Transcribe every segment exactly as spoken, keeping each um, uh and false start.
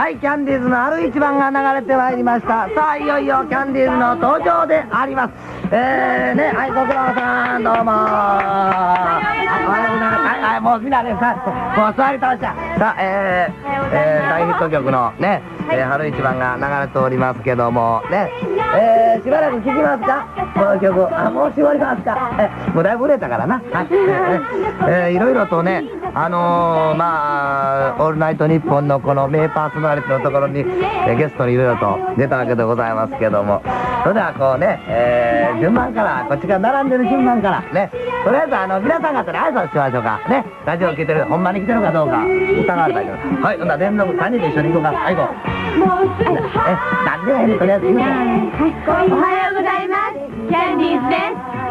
はい、キャンディーズの春一番が流れてまいりました。さあ、いよいよキャンディーズの登場であります。えーね、はい、ご苦労さん、どうもー。おはようございます。はい、はい、もうみんなでさ、もう座り倒した。さあ、えー、えー、大ヒット曲のね、えー、春一番が流れておりますけども、ね、えー、しばらく聴きますかこの曲。あ、もう絞りますか。え、もうだいぶ売れたからな。はい、えー、えー、いろいろとね、あのー、まあ、オールナイトニッポンのこの名パーソナリティのところに、えー、ゲストにいろいろと出たわけでございますけども、それではこうね、えー、順番から、こっちが並んでる順番からね、とりあえずあの、皆さん方で挨拶しましょうか。ね、ラジオ聴いてる、ほんまに来てるかどうか疑われたけど。はい、ほんなら連続さんにんで一緒に行こうか。はい、行こう。え、なんでやねん、とりあえず言うて。 おはようございます。キャンディーズです。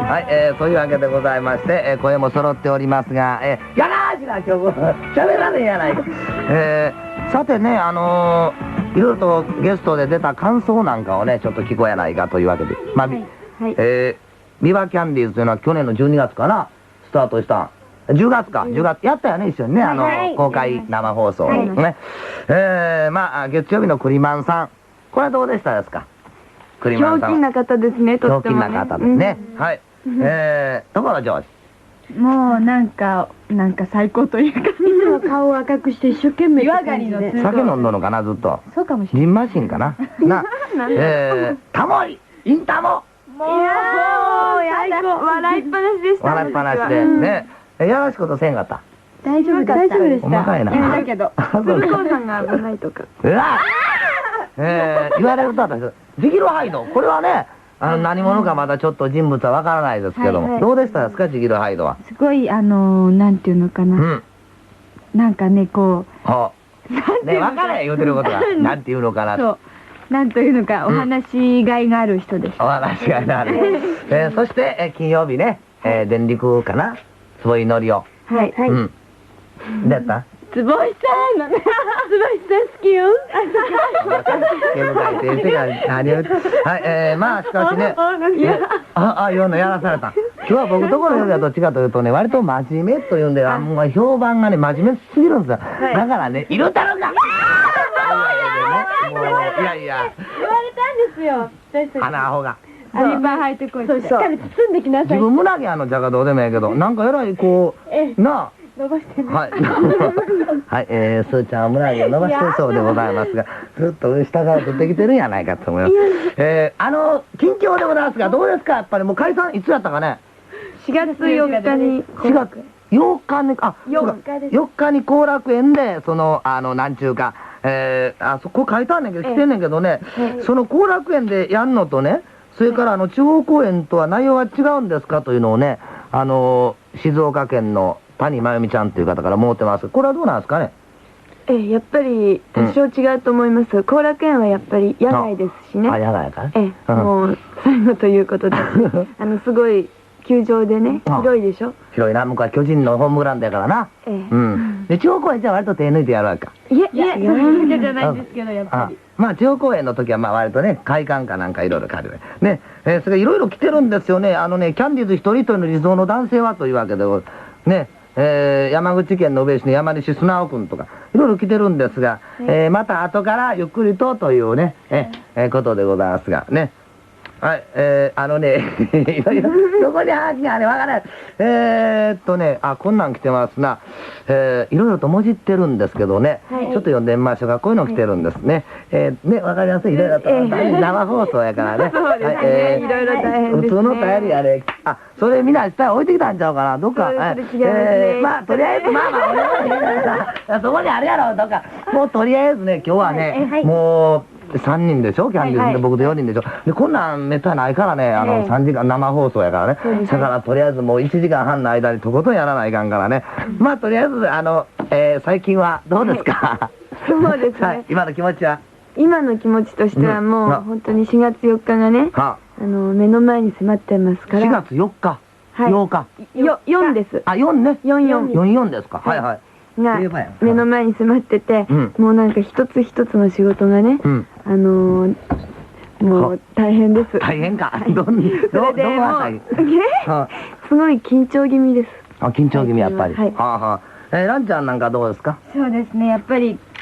はい、えー、そういうわけでございまして、えー、声も揃っておりますが、えー、やらーしな今日喋らねえやないか。えー、さてね、あのー、いろいろとゲストで出た感想なんかをね、ちょっと聞こえやないかというわけで、まあ、はいはい、えー、ビバキャンディーズというのは去年のじゅうにがつかな、スタートした。じゅうがつか、じゅうがつ、やったよね、一緒にね、あの、はい、公開生放送。はい、ね。えー、まあ、月曜日のクリマンさん、これはどうでしたですか？クリマンさん。 ひょうきんな方ですね、とっても、ね。 ひょうきんな方ですね。うん、はい。えー、ところジョージ。 もうなんか、なんか最高というか、いつも顔を赤くして一生懸命。湯上がりの酒飲んどのかな、ずっと。 そうかもしれない。 ジンマシンかな。な、えー、タモリ、インタモ。 もう、最高。笑いっぱなしでした。 笑いっぱなしで。ね。やらしいことせんかった。 大丈夫だった。大丈夫でした。 おまかいな。 だけど、鶴子さんが危ないとか。 うわえー、言われると私、ジキルハイド。これはね、あの、何者かまだちょっと人物はわからないですけども、どうでしたですか、ジキルハイドは。 すごい、あの、なんていうのかな。うん。なんかね、こう。 はあ。ね、わからない言うてることが、なんていうのかな。 そう。なんというのか、お話しがいがある人です。 お話しがいがある。えー、そして、え金曜日ね、えー、電力かな、坪井のりお。 はい、はい。うん。 どうやった？ 坪井さんのね、坪井さん好きよ。 はい、えー、まあしかしね、あ、あ、いうのやらされた。今日は僕ところよりはどっちかというとね、割と真面目というんで、あんま評判がね、真面目すぎるんですよ。だからね、いるだろうか。もう、いやいや。 言われたんですよ。 あのアホが。 アリバー履いてこい。しっかり包んできなさい。 自分胸毛あのじゃがどうでもええけど、なんかえらいこう、なあ。 伸ばしてね。 はい。はい、えー、すーちゃんは胸毛を伸ばしてるそうでございますが、ずっと下から取ってきてるんやないかと思います。えー、あの、近況でございますが、どうですかやっぱりもう解散いつやったかね？ しがつよっかに。 しがつよっかに、あ、 よっかです。 よっかに後楽園で、その、あの、なんちゅうか、えー、あそこ書いてあんねんけど、来てんねんけどね、その後楽園でやんのとね、それからあの、地方公演とは内容は違うんですかというのをね、あの、静岡県の谷真由美ちゃんという方から思ってます。これはどうなんですかね？ ええ、やっぱり多少違うと思います。後楽園はやっぱり野外ですしね。 あ、野外か。 ええ、もう最後ということで、あのすごい球場でね、広いでしょ。 広いな、向こうは巨人のホームグラウンドやからな。ええ。うん。で、地方公演じゃ割と手抜いてやるわけか。 いやいや、そういうわけじゃないんですけど、やっぱり。 まあ、地方公演の時はまあ割とね、会館かなんかいろいろ借りる。ね、えー、それいろいろ来てるんですよね。あのね、キャンディーズ一人一人の理想の男性はというわけで、ね、えー、山口県の宇部市の山西素直君とか、いろいろ来てるんですが、えー、また後からゆっくりとというね、え、えー、ことでございますが、ね。はい、えー、あのね、いろいろ、どこにハガキがあれわからない。えーっとね、あ、こんなん来てますな。えー、いろいろともじってるんですけどね、はい、ちょっと読んでみましょうか。こういうの来てるんですね。えー、ね、わかります？いろいろと、生放送やからね。 そうですね、えー、いろいろ大変ですね。 普通の便りあれ、あ、それみんな下置いてきたんちゃうかな、どっか。えー、まあ、とりあえず、まあまあ、俺はそこにあるやろ、どっか。もうとりあえずね、今日はね、もう、さんにんでしょキャンディーズで僕でよにんでしょで、こんなんめったないからね、あの、さんじかん生放送やからね。だからとりあえずもういちじかんはんの間にとことんやらないかんからね。まあとりあえず、あの、えー、最近はどうですか？ そうですね。 今の気持ちは？ 今の気持ちとしてはもう、本当にしがつよっかがね、あの、目の前に迫ってますから。 しがつよっか？ようか？ よ、よんです。 あ、よんね。 よんよん。 よんよんですか。はいはい。 が目の前に迫ってて、もうなんか一つ一つの仕事がね、あのー、もう大変です。 大変か。どん、ど、どこが大変？ すごい緊張気味です。 あ、緊張気味やっぱり。はい。はあはあ。えー、ランちゃんなんかどうですか？ そうですね、やっぱり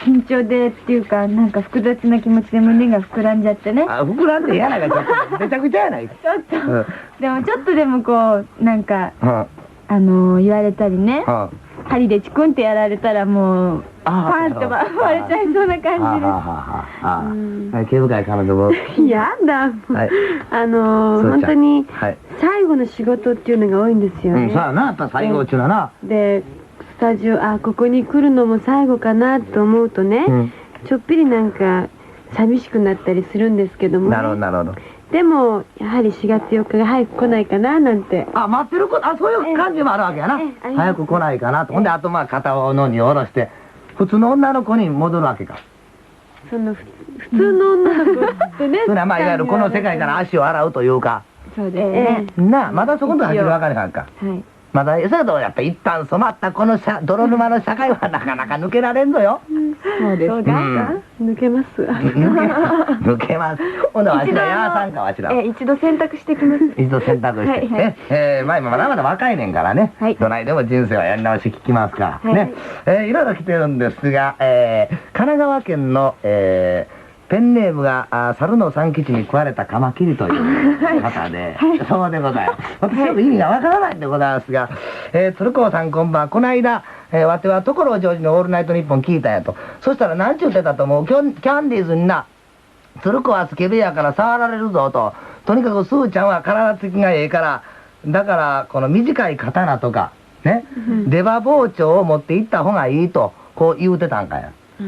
緊張でっていうか、なんか複雑な気持ちで胸が膨らんじゃってね。 あ、膨らんで嫌ながちょっとめちゃくちゃやないか。 ちょっと、でもちょっとでもこうなんか、 うん、 あのー、言われたりね、 うん、 針でチクンってやられたらもうパーンって割れちゃいそうな感じです。毛深い彼女も。 やだ、 はい、 あのー、本当に最後の仕事っていうのが多いんですよね。 うん、そうやな、やっぱ最後っていうのはな。 でスタジオ、あ、ここに来るのも最後かなと思うとね、うん、ちょっぴりなんか寂しくなったりするんですけども、ね、 なるほどなるほど。 でもやはりしがつよっかが早く来ないかななんて。 あ、待ってること、あ、そういう感じもあるわけやな。早く来ないかなと。ほんであとまあ肩をのに下ろして普通の女の子に戻るわけか。 その普通の女の子ってね、 それはまあいわゆるこの世界から足を洗うというか。 そうですね。 なあ、まだそこのとこ分かれへんか。はい。まだ、それとやっぱ一旦染まったこの泥沼の社会はなかなか抜けられんぞよ。 そうですか。抜けます。 抜けます。ほんでわしらやさんかわしら。 え、一度選択してきます。 一度選択して。え、え、まあ今まだまだ若いねんからね。どないでも人生はやり直し聞きますからね。え、いろいろ来てるんですが、え、神奈川県のえ。ペンネームが猿の三吉に食われたカマキリという方で、そうでございます。私よく意味がわからないんでございますが、えー、鶴光さんこんばんは。この間、えー、わては所ジョージのオールナイトニッポン聞いたんやと。そしたら何ちゅうてたと思う、キャンキャンディーズにな、鶴光はスケベやから触られるぞと。とにかくスーちゃんは体つきがええから、だからこの短い刀とか、ね、出刃包丁を持っていった方がいいと、こう言うてたんかや。うん、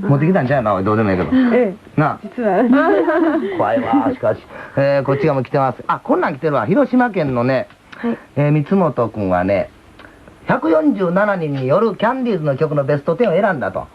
持ってきたんちゃうな、どうでもいいけど。ええ、なあ、実は怖いわ、しかし、えー、こっち側も来てます。あ、こんなん来てるわ。広島県のね、はい、えー、三本君はね、ひゃくよんじゅうななにんによるキャンディーズの曲のベストテンを選んだと。はい、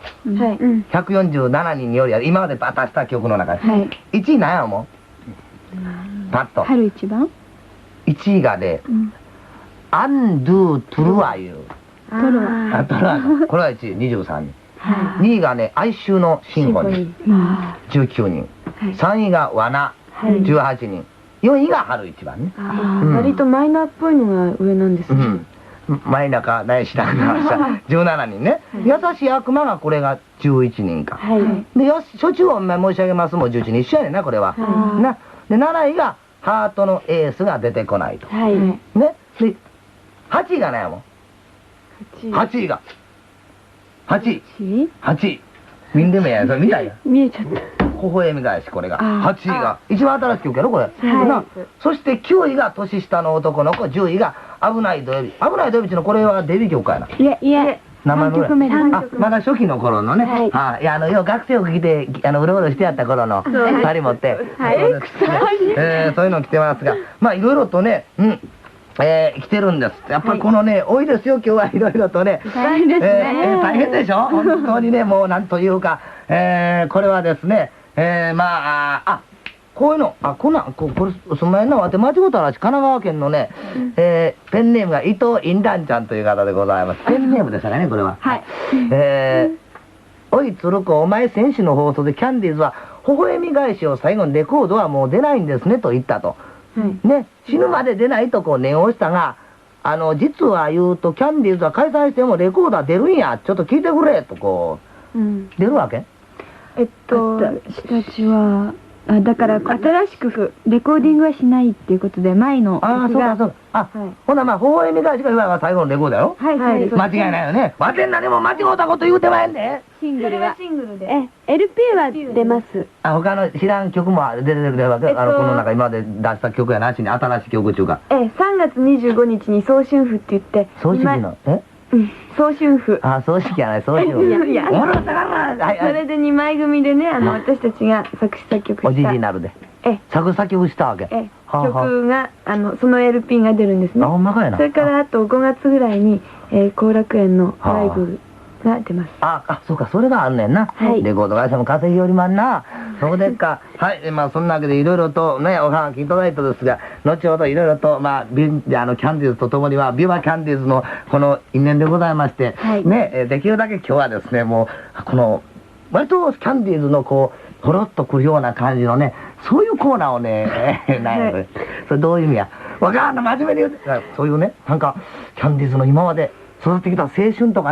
ひゃくよんじゅうななにんによるや今までバタした曲の中で、はい、いちい何や思う？パッと。 春一番いちいがね、うん、アンドゥトゥルアいう。 トルア。 あ、トルア。これはいちい、にじゅうさんにん。にいがね、哀愁のシンフォニー、じゅうきゅうにん。さんいが罠、じゅうはちにん。よんいが春一番ね。 割とマイナーっぽいのが上なんですね。 マイナーか、何しらんか、じゅうななにんね。優しい悪魔がこれがじゅういちにんか。で、初中を申し上げますもじゅういちにん一緒やねんな、これは。な。で、なないがハートのエースが出てこないと。ね。で、はちいが何やもん。はちいが。はちい。はちい。見んでもやん、それ見たいやん。 見えちゃった。 微笑み返し、これが。はちいが。一番新しい曲やろ、これ。そしてきゅういが年下の男の子、じゅういが危ない土曜日。危ない土曜日っていうのこれはデビュー曲やな。 いえ、いえ。 名前のぐらい。あ、まだ初期の頃のね。はい。いや、あの、よ、学生服着て、あの、うろうろしてやった頃の、二人持って。はい。えー、そういうの着てますが。まあ、いろいろとね、うん。えー、来てるんです。やっぱりこのね、はい、多いですよ、今日はいろいろとね。 大変ですね。 えー、大変でしょ本当にね、もうなんというか、えー、これはですね、えー、まあ、あ、こういうの、あ、こんなん、ここれ、そんなにな、わて間違うたら、神奈川県のね、うん、えー、ペンネームが伊藤インランちゃんという方でございます。ペンネームでしたかね、これは。はい。えー、おい、鶴子、お前、選手の放送でキャンディーズは、微笑み返しを最後にレコードはもう出ないんですね、と言ったと。はい、ね、死ぬまで出ないとこう念をしたが、あの、実は言うと、キャンディーズは解散してもレコードは出るんや、ちょっと聞いてくれ、とこう、うん、出るわけ？ えっと、私たちは、あ、だから新しくレコーディングはしないっていうことで、前の曲が。ああ、そうか、そうか。あ、はい、 ほなまあ、微笑み返しがいわば最後のレコードやろ？はい、はい。間違いないよね。わてんなにも間違うたこと言うてまへんで。 シングルは。シングルで。え、エルピー は出ます。 あ、他の知らん曲も出てるわけ？あの、この中今まで出した曲やなしに新しい曲中か。 え、さんがつにじゅうごにちに早春譜って言って。 早春の、え？ うん、早春譜。 あ、葬式やない、早春譜。いや、 それでにまい組でね、あの、私たちが作詞作曲した。 おじいになるで。え、作詞作曲したわけ。 え、曲が、あの、その エルピー が出るんですね。 あ、ほんまかいな。 それからあとごがつぐらいに、え、後楽園のライブが出ます。 あ、あ、そうか、それがあんねんな。はい。レコード会社も稼ぎよりまんな。そうでっか。はい、まあ、そんなわけでいろいろとね、おはがきいただいたですが、後ほどいろいろと、まあ、ビあの、キャンディーズとともには、ビバキャンディーズのこの因縁でございまして、はい、ね、できるだけ今日はですね、もう、この、割とキャンディーズのこう、ほろっとくるような感じのね、そういうコーナーをね、なんやそれ。それどういう意味や。わかんない、真面目に言うて。そういうね、なんか、キャンディーズの今まで育ってきた青春とかね、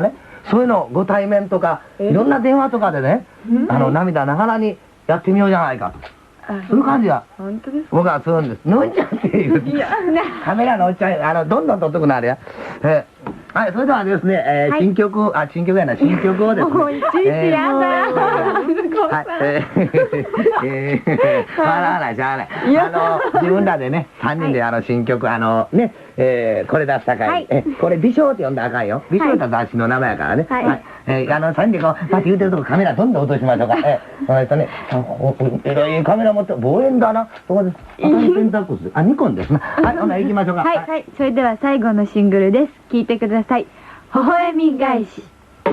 そういうのご対面とかいろんな電話とかでね、あの涙ながらにやってみようじゃないか、そういう感じが本当ですか。 僕はするんです。のんちゃんっていうカメラのおっちゃん、あのどんどん撮っとくなあれや。えーはい、それではですね、えー新曲、あ、新曲やな、新曲をですね。 もういちいちやだ。 はい、えー、えー、笑わない、しゃあない。あの、自分らでね、さんにんであの、新曲、あの、ね、えー、これ出したかい。え、これ、美少って呼んだらあかんよ。美少って雑誌の名前やからね。はい。えー、あの、さんにんでこう、パッて言うてるとこカメラどんどん落としましょうか。えー、えっとね、えらいカメラ持って、望遠だな。そこです。アカリペンタックス。あ、ニコンですね。はい、ほな、行きましょうか。 はい、はい、それでは最後のシングルです。聴いてください。微笑み返し。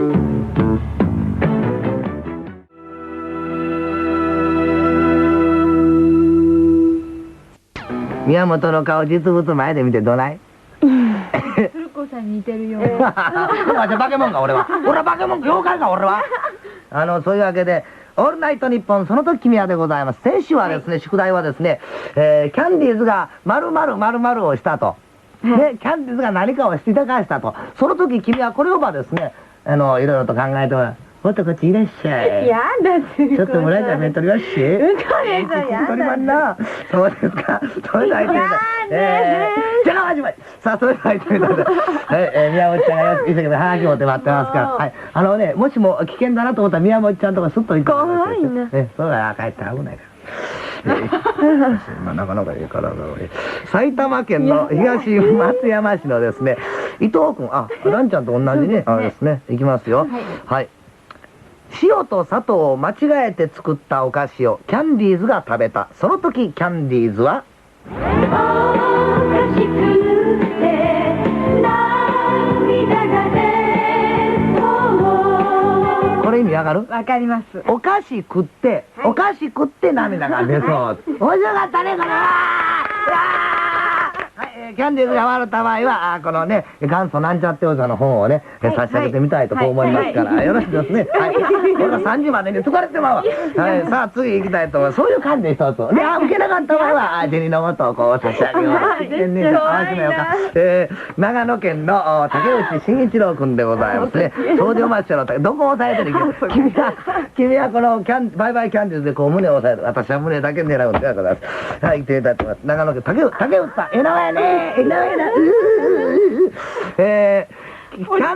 宮本の顔実物前で見てどない鶴子さんに似てるよ。 じゃあ化け物か俺は。俺は化け物、妖怪か俺は。あの、そういうわけで、オールナイトニッポン、その時君はでございます。先週はですね、宿題はですね、えー、キャンディーズが〇〇〇〇をしたと。で、キャンディーズが何かをしていたかしたと。その時君はこれをばですね、あの、いろいろと考えておらもっとこっちいらっしゃい。 やだ、 ちょっと村井ちゃん面取りまし。 うんこですよ、やだ。 取りまんな。そうですか。それでは行ってみたい。えー、じゃあ始まり。さあ、それでは行ってみたい。はい、えー、宮本ちゃんが一生懸命ハガキ持って待ってますから。はい。あのね、もしも危険だなと思ったら宮本ちゃんとかスッと行って怖いな。 え、そうだ、帰ったら危ないから。まあ、なかなかいいからだろうね。埼玉県の東松山市のですね、伊藤君、あ、ランちゃんと同じね、あれですね、いきますよ。はい。塩と砂糖を間違えて作ったお菓子をキャンディーズが食べた。その時キャンディーズはおかしくて涙が出そう。これ意味わかる？ わかります。 お菓子食って、お菓子食って涙が出そう。面白かったね、これは。キャンディーズが笑った場合は、あこのね、元祖なんちゃって王座の本をね、差し上げてみたいとこう思いますから、よろしいですね。はい。これがさんじまでに疲れてまうわ。はい。さあ、次行きたいと思います。そういう感じで一つ。で、あ、受けなかった場合は、あ銭の素をこう差し上げよう。天然合わせなよか。えー、長野県の竹内慎一郎君でございますね。掃除お待ちのどこを押さえてる君は、君はこのキャン、バイバイキャンディーズでこう胸を押さえる。私は胸だけ狙うんでございます。はい、行ってみたいと思います。長野県竹内、竹内さん、えなわやね。えなわやな。えー、キャン、 汚い人だ。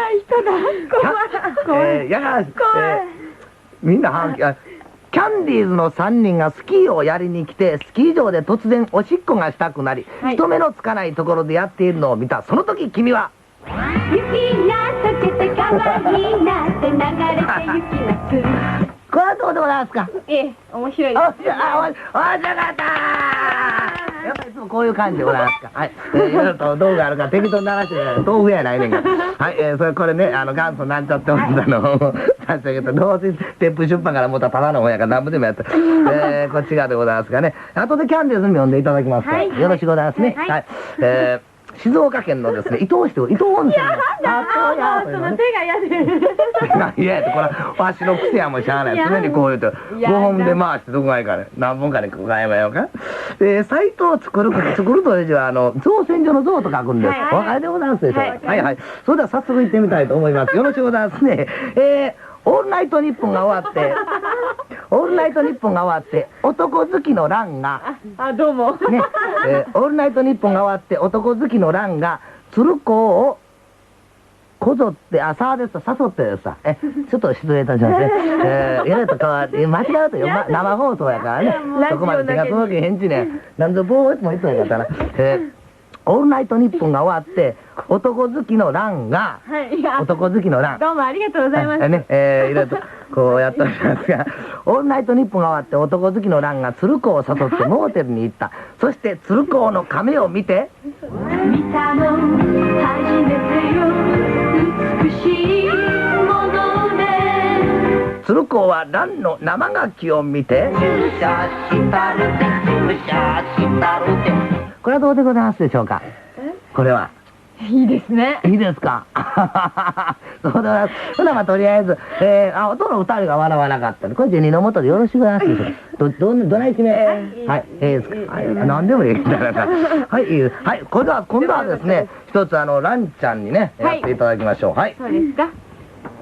怖い。えー、やがらし、みんな反響。キャンディーズのさんにんがスキーをやりに来て、スキー場で突然おしっこがしたくなり、人目のつかないところでやっているのを見た。その時君は雪が溶けて川になって流れて雪がする。これはどうでございますか？ ええ、面白いです。 面白かったやっぱりいつもこういう感じでございますか。はい。えー、いろいろと道具あるから適当に流してない。豆腐やないねんから。はい。えー、それこれね、あの、元祖なんちゃっておんだの差し上げて、どうせ鉄風出版からもったただの本やから何部でもやって。えー、こっち側でございますがね。後でキャンディーズに読んでいただきますから。よろしくございますね。はい。えー静岡県のですね、伊東市と伊東温泉の。 やだー、その手が嫌で。 手が嫌やって、これはわしの癖やもしゃあない。常にこう言うと、ごほんで回してどこがいいかね、何本かで買えばよか。え、サイトを作る、作るという字は、あの、造船所の像と書くんです。お分かりでございますでしょう。はいはい。それでは早速行ってみたいと思います。よろしくございますね。えー、オールナイトニッポンが終わって、オールナイトニッポンが終わって、男好きの蘭が、 あ、どうも。 ね、えー、オールナイトニッポンが終わって、男好きの蘭が、鶴子を、こぞって、あ、さあですと誘ってですさ、え、ちょっと失礼いたしますね。えー、やれとかは、間違うとよ、ま、生放送やからね、そこまで手が届けへんちね、なんぞ棒をいつも言ったんやったら、えー、オールナイトニッポンが終わって、男好きの蘭が、 はい、いや男好きの蘭。 どうもありがとうございます。 ね、えー、いろいろと、こうやっておりますが、オールナイトニッポンが終わって男好きの蘭が鶴子を誘ってモーテルに行った。そして鶴子の亀を見て、見たの初めてよ、美しいもので。鶴子は蘭の生牡蠣を見て、注射したるて、注射したるて。これはどうでございますでしょうか？これは。 いいですね。 いいですか？そうだ。それはまあとりあえず、えー、あ、音の二人が笑わなかったの。これ銭の元でよろしくお願いします。ど、ど、どない決め？はい、ええですか。はい、何でもいいみたいな。はい、いいです。はい、これでは、今度はですね、一つあの、ランちゃんにね、やっていただきましょう。はい。 そうですか。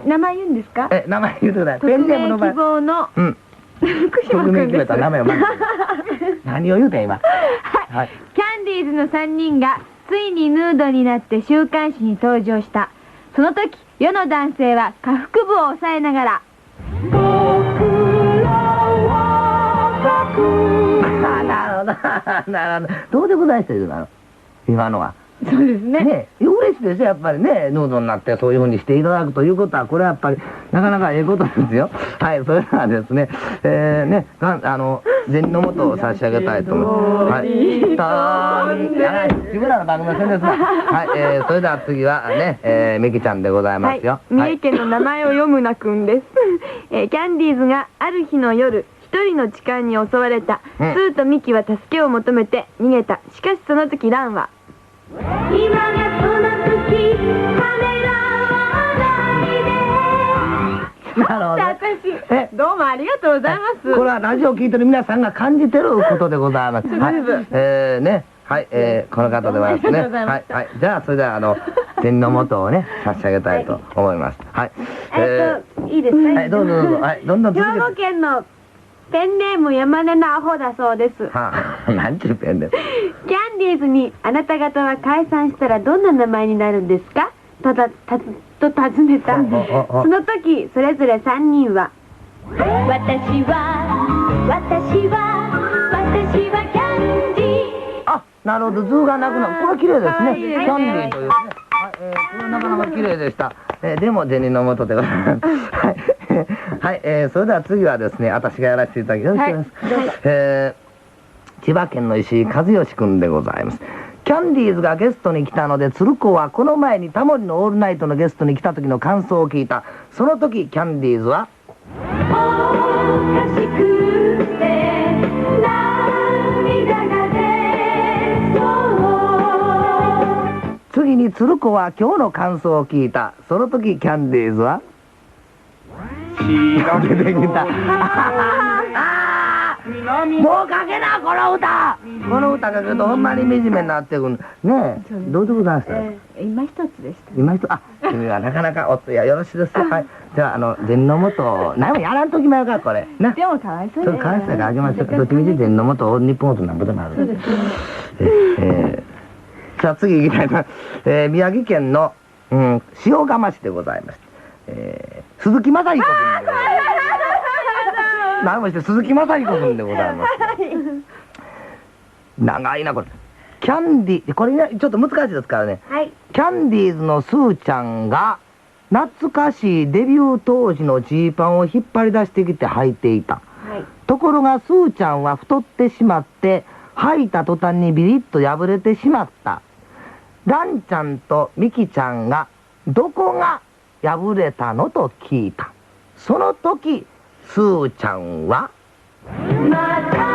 名前言うんですか？ え、名前言うてください。ペン匿名希ネームの場合。 望のうん。 福島匿名決め君です。 たら名前をまず。何を言うてん今。はい。 キャンディーズのさんにんがついにヌードになって週刊誌に登場した。その時世の男性は下腹部を押さえながら僕らはあ、なるほど。なるほど。どうでございましたよ、今の。今のは。 そうですね。 ね、嬉しいですよ、やっぱりね、ヌードになってそういうふうにしていただくということは、これはやっぱり、なかなかええことですよ。はい、それではですね、えー、ね、がんあの、銭の元を差し上げたいと思います。はい。自分らの番組の宣伝ですが、はい、えー、それでは次はね、えー、みきちゃんでございますよ。 はい、三重県の名前を読むなくんです。えー、キャンディーズがある日の夜、一人の痴漢に襲われた。 うん、 スーとミキは助けを求めて逃げた。しかしその時ランは、今がその時、ためらわないで。 なるほど。 私、 えどうもありがとうございます。 これはラジオを聞いてる皆さんが感じてることでございます。はい。えー、ね。はい、えー、この方でございますね。はい、はい。じゃあ、それでは、あの、銭の元をね、差し上げたいと思います。はい。 えっと、いいですか？ はい、どうぞどうぞ。はい、どんどん続けて。 兵庫県のペンネーム山根のアホだそうです。 はあ、なんちゅうペンネーム。 キャンディーズにあなた方は解散したらどんな名前になるんですか？とた、たつ、と尋ねた。その時、それぞれさんにんは、私は、私は、私はキャンディー。 あ、なるほど、図がなくなる。これは綺麗ですね。キャンディーというね。はい、えー、これなかなか綺麗でした。えー、でも、銭の元でございます。はい。はい、えー、それでは次はですね、私がやらせていただきます。よろしくお願いします。はい、えー、千葉県の石井和義君でございます。キャンディーズがゲストに来たので、鶴子はこの前にタモリのオールナイトのゲストに来た時の感想を聞いた。その時、キャンディーズは、おかしくて涙が出そう。次に鶴子は今日の感想を聞いた。その時、キャンディーズは、出てきた。もうかけなこの歌。この歌かけるとほんまに惨めになってくる。ねえ、どうでございました？ 今一つでした。 今一つ、あ、君はなかなかおつやよろしいですよ。はい。ではあの銭の元、何もやらんときまよかこれ。な。 でもかわいそうね。かわいそうからあげましょう。どっちみち銭の元日本となんぼでもある。そうですね。えー、さあ次行きたいと思います。えー、宮城県の、うん、塩釜市でございます。えー、鈴木正彦君でございます。何もして鈴木正彦君でございます。長いなこれ。キャンディこれねちょっと難しいですからね。 はい。 キャンディーズのスーちゃんが懐かしいデビュー当時のジーパンを引っ張り出してきて履いていた。はい。ところがスーちゃんは太ってしまって履いた途端にビリッと破れてしまった。ランちゃんとミキちゃんがどこが破れたのと聞いた。その時スーちゃんはまた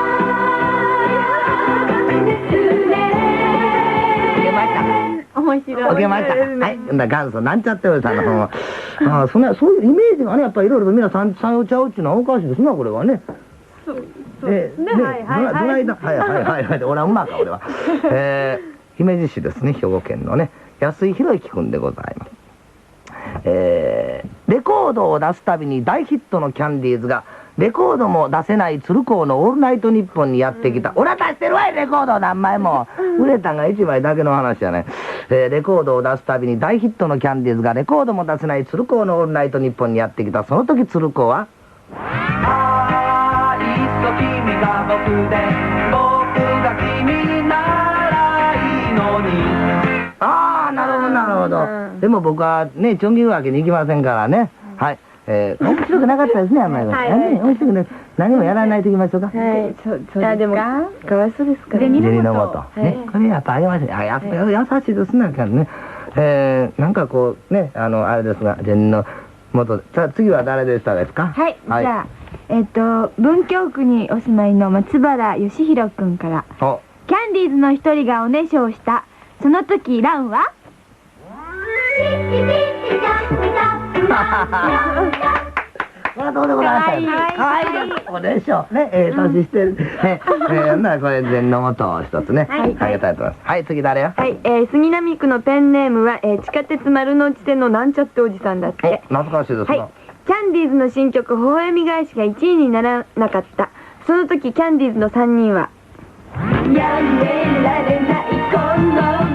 面白い。 受けました。はい。元祖なんちゃってるさんの方は。ああ、そんな、そういうイメージがね、やっぱりいろいろと皆さん、さよちゃうっていうのはおかしいですな、これはね。 そうですね。はいはいはい。 どないだ、はいはいはいはい。俺はうまか、俺は。えー、姫路市ですね、兵庫県のね、安井博之君でございます。えー、レコードを出すたびに大ヒットのキャンディーズが、レコードも出せない鶴光のオールナイトニッポンにやってきた。俺は出してるわい、レコード何枚も。売れたんがいちまいだけの話じゃない。えー、レコードを出すたびに大ヒットのキャンディーズがレコードも出せない鶴光のオールナイトニッポンにやってきた。その時鶴光は、あー、いっそ君が僕で、僕が君ならいいのに。あー、なるほどなるほど。でも僕はね、ちょん切るわけにいきませんからね。はい。えー、面白くなかったですね、あんまり。はい、面白くない。何もやらないといきましょうか。 はい、そう、そうですか。かわいそうですからね。 銭の元。ね、これやっぱあげましょう。あ、やっぱ優しいですね、からね。えー、なんかこう、ね、あの、あれですが、銭の元。さあ、次は誰でしたですか？ はい、じゃあ、えっと、文京区にお住まいの松原義弘くんから。キャンディーズの一人がおねしょをした。その時、ランはおめでとうでございます。かわいいです。そうでしょう。ね、ええ年してる。ね、ええ、なこれ禅の元を一つね、あげたいと思います。はい、次誰よ。 はい、えー、杉並区のペンネームは、えー、地下鉄丸の内線のなんちゃっておじさんだって。 懐かしいですね。はい。キャンディーズの新曲「微笑み返し」がいちいにならなかった。その時キャンディーズのさんにんは「やめられないこの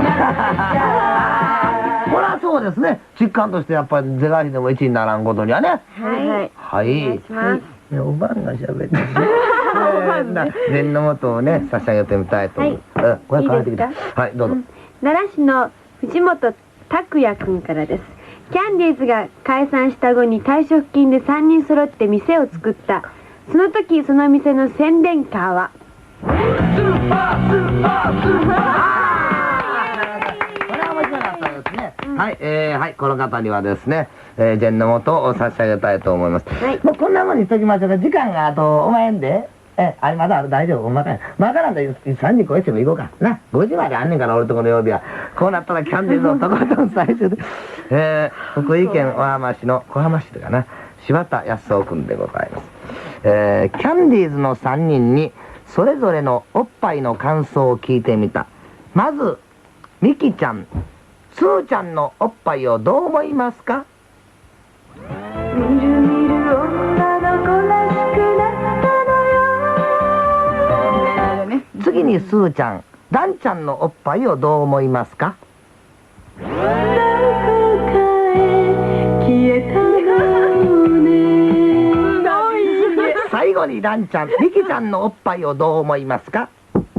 まこれはそうですね。実感としてやっぱり是が非でもいちいにならんことにはね。 はいはいはい。 お願いします。 ね、おばんが喋ってる。禅の元をね差し上げてみたいと思います。これ変わってきた。はいどうぞ。 奈良市の藤本拓也くんからです。キャンディーズが解散した後に退職金でさんにん揃って店を作った。その時その店の宣伝カーはスーパースーパースーパースーパー。これは面白かったですね。はい、えー、はい、この方にはですね、えー、禅の元を差し上げたいと思います。はい、もうこんなもんにしときましょうか。時間があとお前んで。え、あれまだある大丈夫おまかん。まからんとさんじ超えても行こうか。な、ごじまであんねんから俺とこの曜日は。こうなったらキャンディーズのとことん最初で。えー、福井県小浜市の、小浜市かな、柴田康夫君でございます。えー、キャンディーズのさんにんにそれぞれのおっぱいの感想を聞いてみた。まず、ミキちゃん、スーちゃんのおっぱいをどう思いますか？ みるみる女の子らしくなったのよ。 次にスーちゃん、ダンちゃんのおっぱいをどう思いますか？ どこかへ消えたのね。 最後にダンちゃん、ミキちゃんのおっぱいをどう思いますか？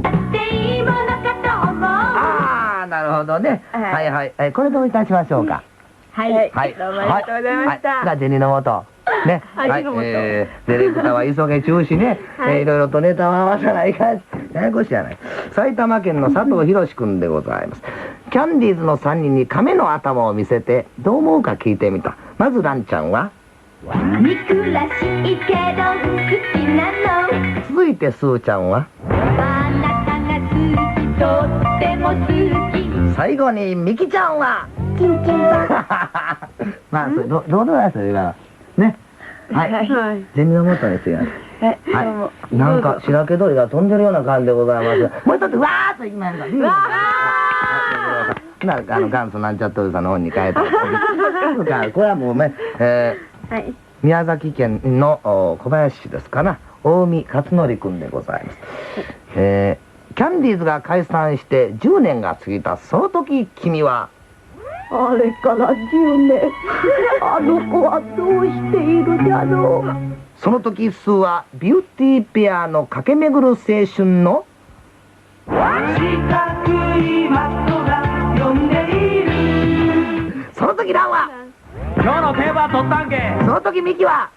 ああ、なるほどね。はいはい。え、これどういたしましょうか。 はい。はい。どうもありがとうございました。 じゃあ、銭の元。ね。はい。えー、ディレクターは急げ中止ね。え、いろいろとネタを合わさないか。ややこしいやない。埼玉県の佐藤博君でございます。キャンディーズのさんにんに亀の頭を見せて、どう思うか聞いてみた。まず、ランちゃんは憎らしいけど好きなの。 続いて、スーちゃんはあなたが好き、とっても好き。 最後に、ミキちゃんはキンキンまあ、それどどうでもないですよ、今は。ね。はい。銭の元ですよ。はい。なんか、白毛鳥が飛んでるような感じでございます。もう一つ、わーっといきましょうか。わーなんか、あの、元祖なんちゃっておじさんの本に書いてある。これはもうね、えー、宮崎県の小林市ですかな。近江勝則君でございます。えー、キャンディーズが解散してじゅうねんが過ぎたその時、君はあれからじゅうねん、あの子はどうしているだろう。 その時、スーはビューティーペアの駆け巡る青春の四角いマットが呼んでいる。その時、ランは今日のテーマ取ったんけ。その時、ミキは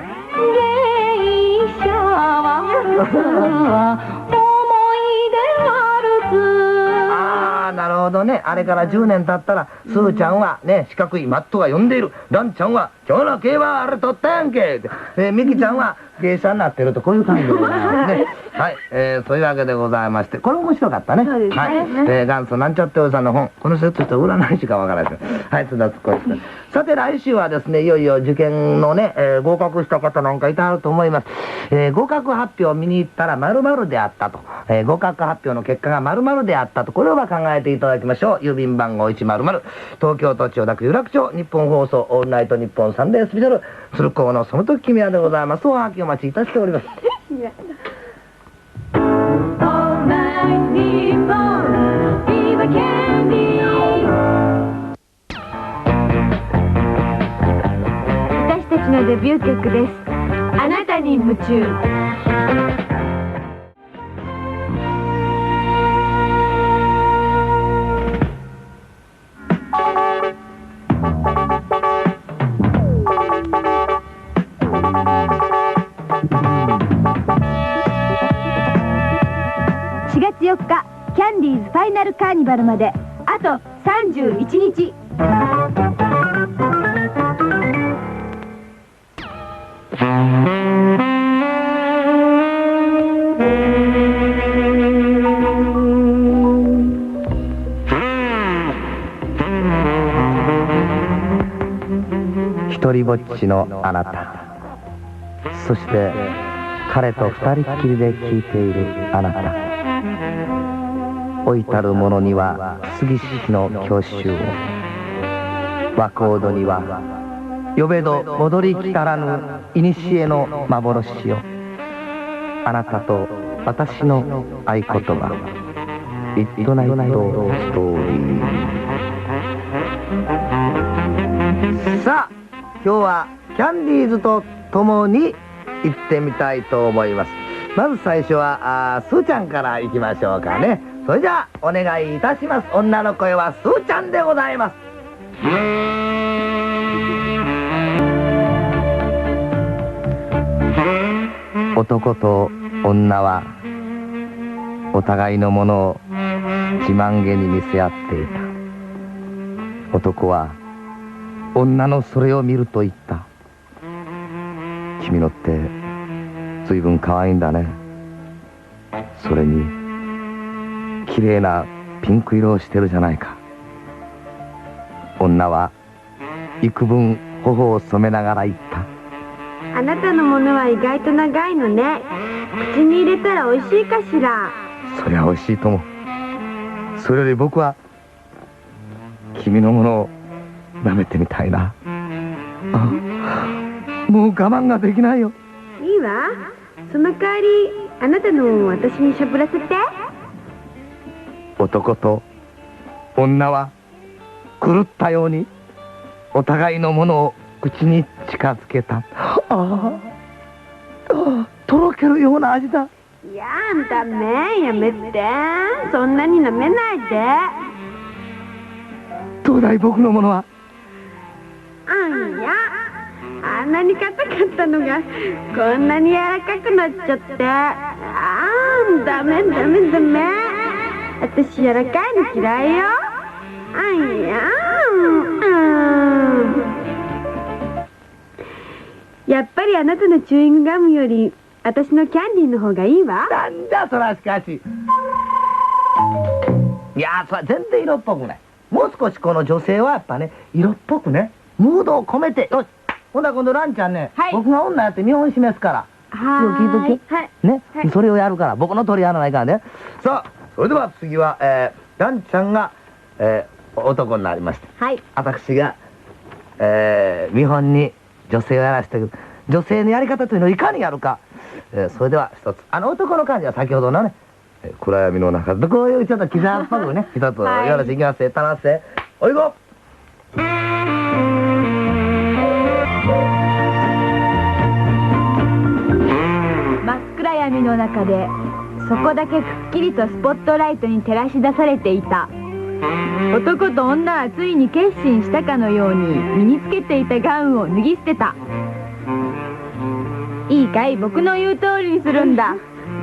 芸者は思い出あるず。 ああ、なるほどね。あれからじゅうねん経ったら、スーちゃんはね、四角いマットが呼んでいる。ランちゃんは今日の競馬あれ取ったやんけ。えー、ミキちゃんは芸者になってると、こういう感じでございますね。はい、えー、そういうわけでございまして、これ面白かったね。 そうですね。 はい、えー、元祖なんちゃっておじさんの本、この人として占い師かわからないです。はい、津田つっこいです。さて、来週はですね、いよいよ受験のね、えー、合格した方なんかいてはると思います。えー、合格発表を見に行ったら〇〇であったと、えー、合格発表の結果が〇〇であったと、これを考えていただきましょう。郵便番号いちまるまる、東京都千代田区有楽町、日本放送オールナイトニッポンサンデースペシャル、鶴光のその時君はでございます。おはがきお待ちいたしております。 私たちのデビュー曲です。あなたに夢中。しがつよっか、キャンディーズファイナルカーニバルまであとさんじゅういちにち。 一人ぼっちのあなた、 そして彼と二人っきりで聞いているあなた。老いたる者には杉氏の郷愁を、若人には呼べど戻りきたらぬ古の幻を。あなたと私の合言葉、ミッドナイトストーリー。さあ、今日はキャンディーズと共に行ってみたいと思います。まず最初はあースーちゃんから行きましょうかね。それじゃあお願いいたします。女の声はスーちゃんでございます。男と女はお互いのものを自慢げに見せ合っていた。男は女のそれを見ると言った。君のってずいぶん可愛いんだね。それに綺麗なピンク色をしてるじゃないか。女は幾分頬を染めながら言った。 あなたのものは意外と長いのね。口に入れたら美味しいかしら。 そりゃ美味しいとも。それより僕は君のものを舐めてみたいな。あ、もう我慢ができないよ。 いいわ。その代わりあなたの私にしゃぶらせて。 男と女は狂ったようにお互いのものを口に近づけた。ああ、とろけるような味だ。 いやー、ダメ、やめて。そんなに舐めないで。 どうだい、僕のものは。 あんや、あんなに硬かったのがこんなに柔らかくなっちゃって。あー、ダメダメダメ。私柔らかいの嫌いよ。あんやー、うん。やっぱりあなたのチューイングガムより私のキャンディーの方がいいわ。 なんだそら、しかし。いやー、それ全然色っぽくない。もう少しこの女性はやっぱね、色っぽくね、ムードを込めて。よし、ほんなら今度ランちゃんね、はい、僕が女やって見本示すから。 はーい。 聞いとけ。はい。ね、はい、それをやるから、僕の取り合わないからね。さあ、それでは次は、えー、ランちゃんが、えー、男になりまして。はい。私が、えー、見本に女性をやらせてくる。女性のやり方というのをいかにやるか。えー、それでは一つ。あの男の感じは先ほどのね、えー、暗闇の中でこういうちょっと刻っぽくね、一つよろしい、いきますね。楽しせ。おいこ真っ暗闇の中でそこだけくっきりとスポットライトに照らし出されていた。男と女はついに決心したかのように身につけていたガウンを脱ぎ捨てた。いいかい、僕の言う通りにするんだ。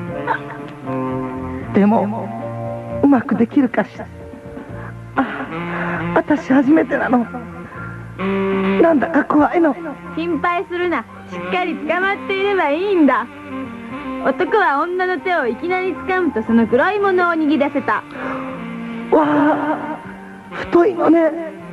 でもうまくできるかしら。あ、私初めてなの。なんだか怖いの。 心配するな。しっかり捕まっていればいいんだ。男は女の手をいきなり掴むとその黒いものを握らせた。 わあ、太いのね。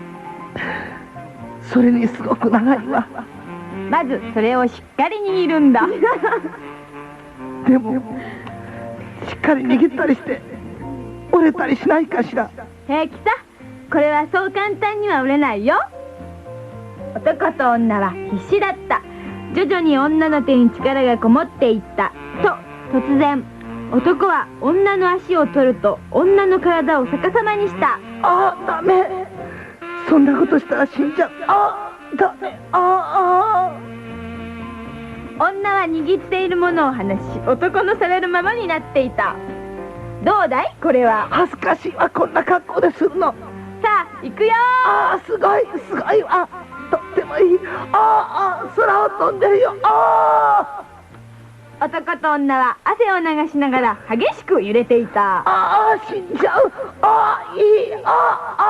それにすごく長いわ。 まずそれをしっかり握るんだ。 でもしっかり握ったりして折れたりしないかしら。 平気さ。これはそう簡単には折れないよ。男と女は必死だった。徐々に女の手に力がこもっていった。と突然男は女の足を取ると女の体を逆さまにした。 ああ、ダメ。そんなことしたら死んじゃう。ああ、ダメ。ああ。 女は握っているものを離し男のされるままになっていた。どうだい、これは。 恥ずかしいわ、こんな格好でするの。 さあ行くよ。 ああ、すごいすごいわ。とってもいい。ああ、空を飛んでるよ。ああ。男と女は汗を流しながら激しく揺れていた。 ああ、死んじゃう。ああ、いい。ああ、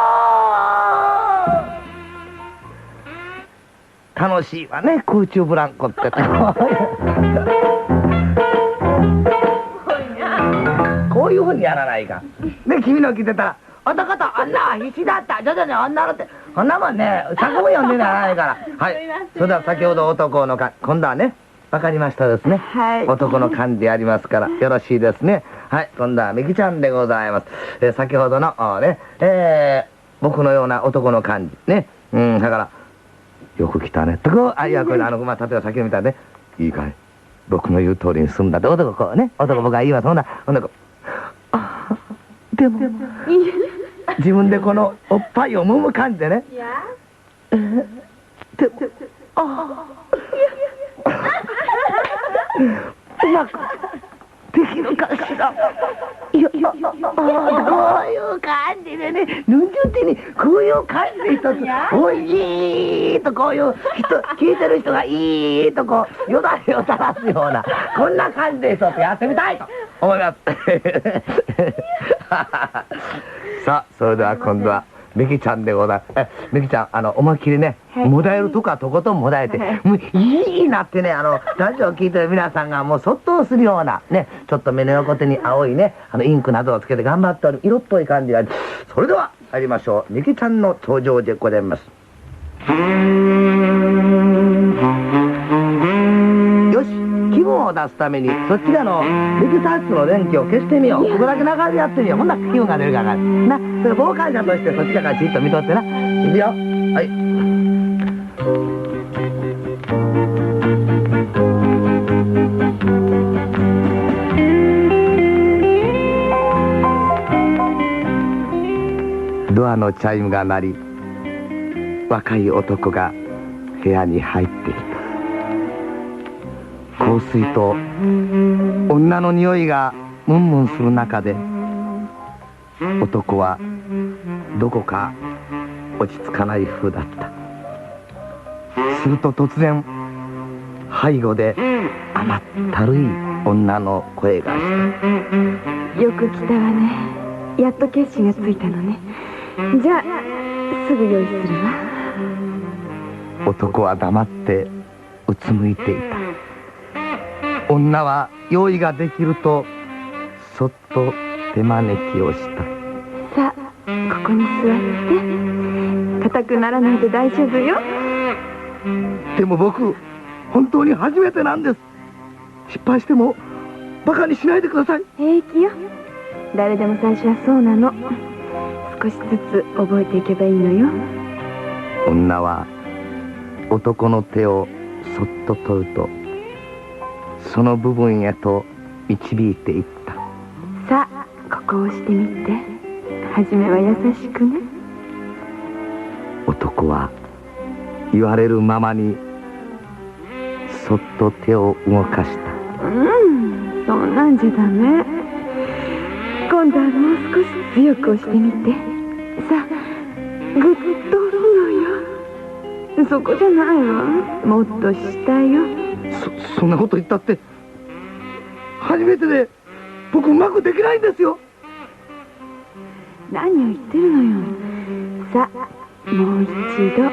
ああ。楽しいわね、空中ブランコって。こういうふうにやらないか。ね、君の聞いてたら、男と女は必死だった。徐々に女のって、こんなもんね、作文読んでならないから。はい。それでは先ほど男のか、今度はね、 わかりましたですね。 はい。 男の漢字ありますから、よろしいですね。はい、今度はみきちゃんでございます。えー、先ほどの、ね、えー、僕のような男の漢字、ね。うん、だから、よく来たね。とこう、あ、いや、これ、あの、まあ、例えば先ほどみたいにね、いいかい、僕の言う通りに済んだって、男こうね、男僕が言います。ほんな、ほんな、こう、あ、でも、自分でこのおっぱいを揉む感じでね。いや。えー、でも、ああ。うまくできるかしら。いやいや、こういう感じでね、ぬんじゅってにこういう感じで一つおいしいとこういう人聞いてる人がいいとこうよだれを垂らすようなこんな感じで一つやってみたいと思います。さあ、それでは今度はみきちゃんでございます。え、みきちゃん、あの、思いっきりね、はい、もだえるとかとことんもだえて、はい、もういいなってね、あの、ラジオを聞いてる皆さんがもうそっとするような、ね、ちょっと目の横手に青いね、あの、インクなどをつけて頑張っておる、色っぽい感じがある。それでは、参りましょう。みきちゃんの登場でございます。よし、気分を出すために、そっちらのミキサー室の電気を消してみよう。ここだけ中でやってみよう。ほんなら気分が出るからな。それ傍観者としてそっちらからじっと見とってな。いくよ。はい。ドアのチャイムが鳴り、若い男が部屋に入ってきた。香水と女の匂いがムンムンする中で、男はどこか落ち着かない風だった。すると突然、背後で甘ったるい女の声がした。 よく来たわね。やっと決心がついたのね。じゃあすぐ用意するわ。 男は黙ってうつむいていた。女は用意ができるとそっと手招きをした。 さあ、ここに座って。硬くならないで大丈夫よ。 でも僕本当に初めてなんです。失敗してもバカにしないでください。 平気よ。誰でも最初はそうなの。少しずつ覚えていけばいいのよ。 女は男の手をそっと取ると、その部分へと導いていった。 さあ、ここを押してみて。初めは優しくね。 男は言われるままにそっと手を動かした。 うん、そんなんじゃダメ。今度はもう少し強く押してみて。さあ、ぐっと押すのよ。そこじゃないわ。もっと下よ。 そ、そんなこと言ったって初めてで僕うまくできないんですよ。 何を言ってるのよ。さあ、もう一度。あ、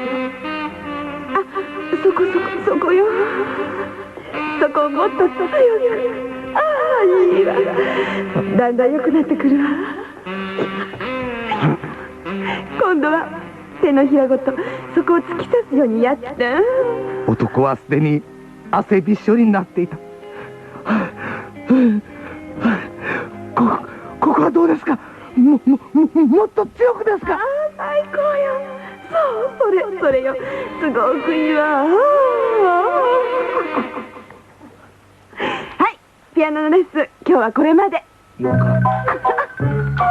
そこそこそこよ。そこをもっと強く。ああ、いいわ。だんだん良くなってくるわ。今度は手のひらごとそこを突き刺すようにやって。 男はすでに汗びっしょりになっていた。ここ、ここはどうですか。も、も、も、もっと強くですか。 ああ、最高よ。そう、それ、それよ。すごくいいわ。はい、ピアノのレッスン、今日はこれまで。 よかった。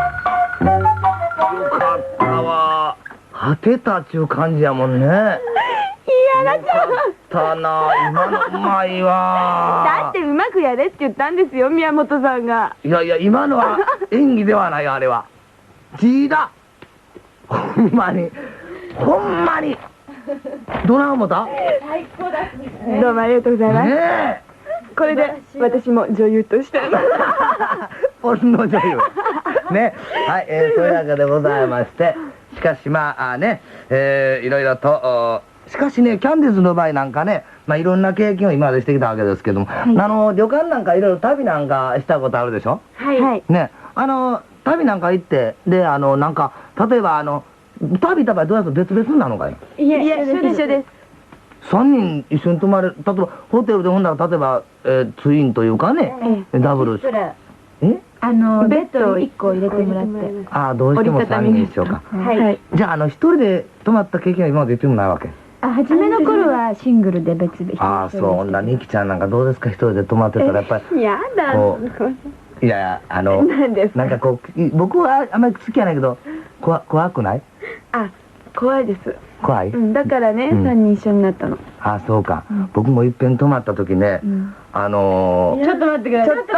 よかったわ。果てたっちゅう感じやもんね。 いやだちゃん。 よかったな。今のうまいわ。 だってうまくやれって言ったんですよ、宮本さんが。 いやいや、今のは演技ではないよ、あれは。G だ。ほんまに。ほんまに。どない思った？ 最高だ。どうもありがとうございます。ねえ。これで私も女優として。 ポルノ女優。ね。はい、えー、そういうわけでございまして。しかしまあ、あね、えー、いろいろと、しかしね、キャンディーズの場合なんかね、まあいろんな経験を今までしてきたわけですけども、はい、あの、旅館なんかいろいろ旅なんかしたことあるでしょ？ はい。 ね、あの、旅なんか行って、で、あの、なんか、例えばあの、旅とはどうやって別々なのかよ。 いえ、一緒です。 さんにん一緒に泊まれる。例えばホテルでほんなら例えば、えー、ツインというかね、ダブルス。えあのベッドをいっこ入れてもらって。 ああ、どうしてもさんにんでしょうか。 はい。 じゃあ、あの一人で泊まった経験は今まで一度もないわけ。 あ、初めの頃はシングルで別で。 ああ、そう。なみきちゃんなんかどうですか、一人で泊まってたらやっぱり。 やだ。 こういやいや、あのなんかこう僕はあんまり好きやないけど、怖怖くない？ あ、怖いです。 怖い？ うん、だからね、三人一緒になったの。 ああ、そうか。僕もいっぺん泊まった時ね、あのちょっと待ってください。ちょっとちょっとちょっとちょっ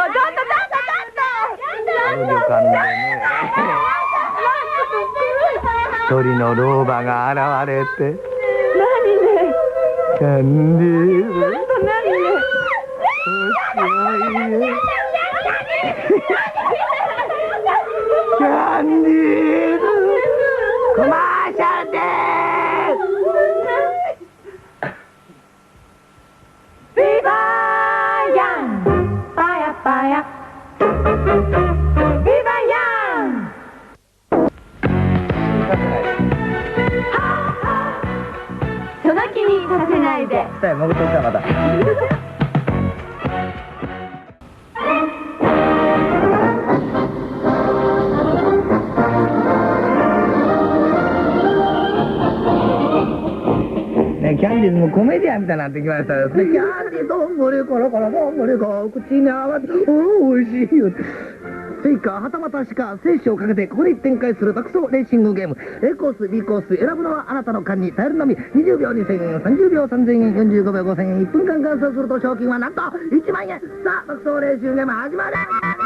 ある旅館でね、一人の老婆が現れて、 何ね。 キャンディーズ。 ちょっと何ね。 キャンディーズコマーシャルでーす。 ビバーヤンパヤパヤビバヤン。その気にさせないで。 したい、潜ってきたまた。キャンディーズもコメディアンみたいになってきましたよ。キャンディーどんぐりコロコロどんぐりコ口に合わせて、おお、美味しいよ。スイカ、はたまたしか、生死をかけてここで展開する特捜レーシングゲーム。A コース、B コース、選ぶのはあなたの勘に頼るのみ。にじゅうびょうにせんえん、さんじゅうびょうさんぜんえん、よんじゅうごびょうごせんえん、いっぷんかん完走すると賞金はなんといちまんえん。さあ、特捜レーシングゲーム始まる。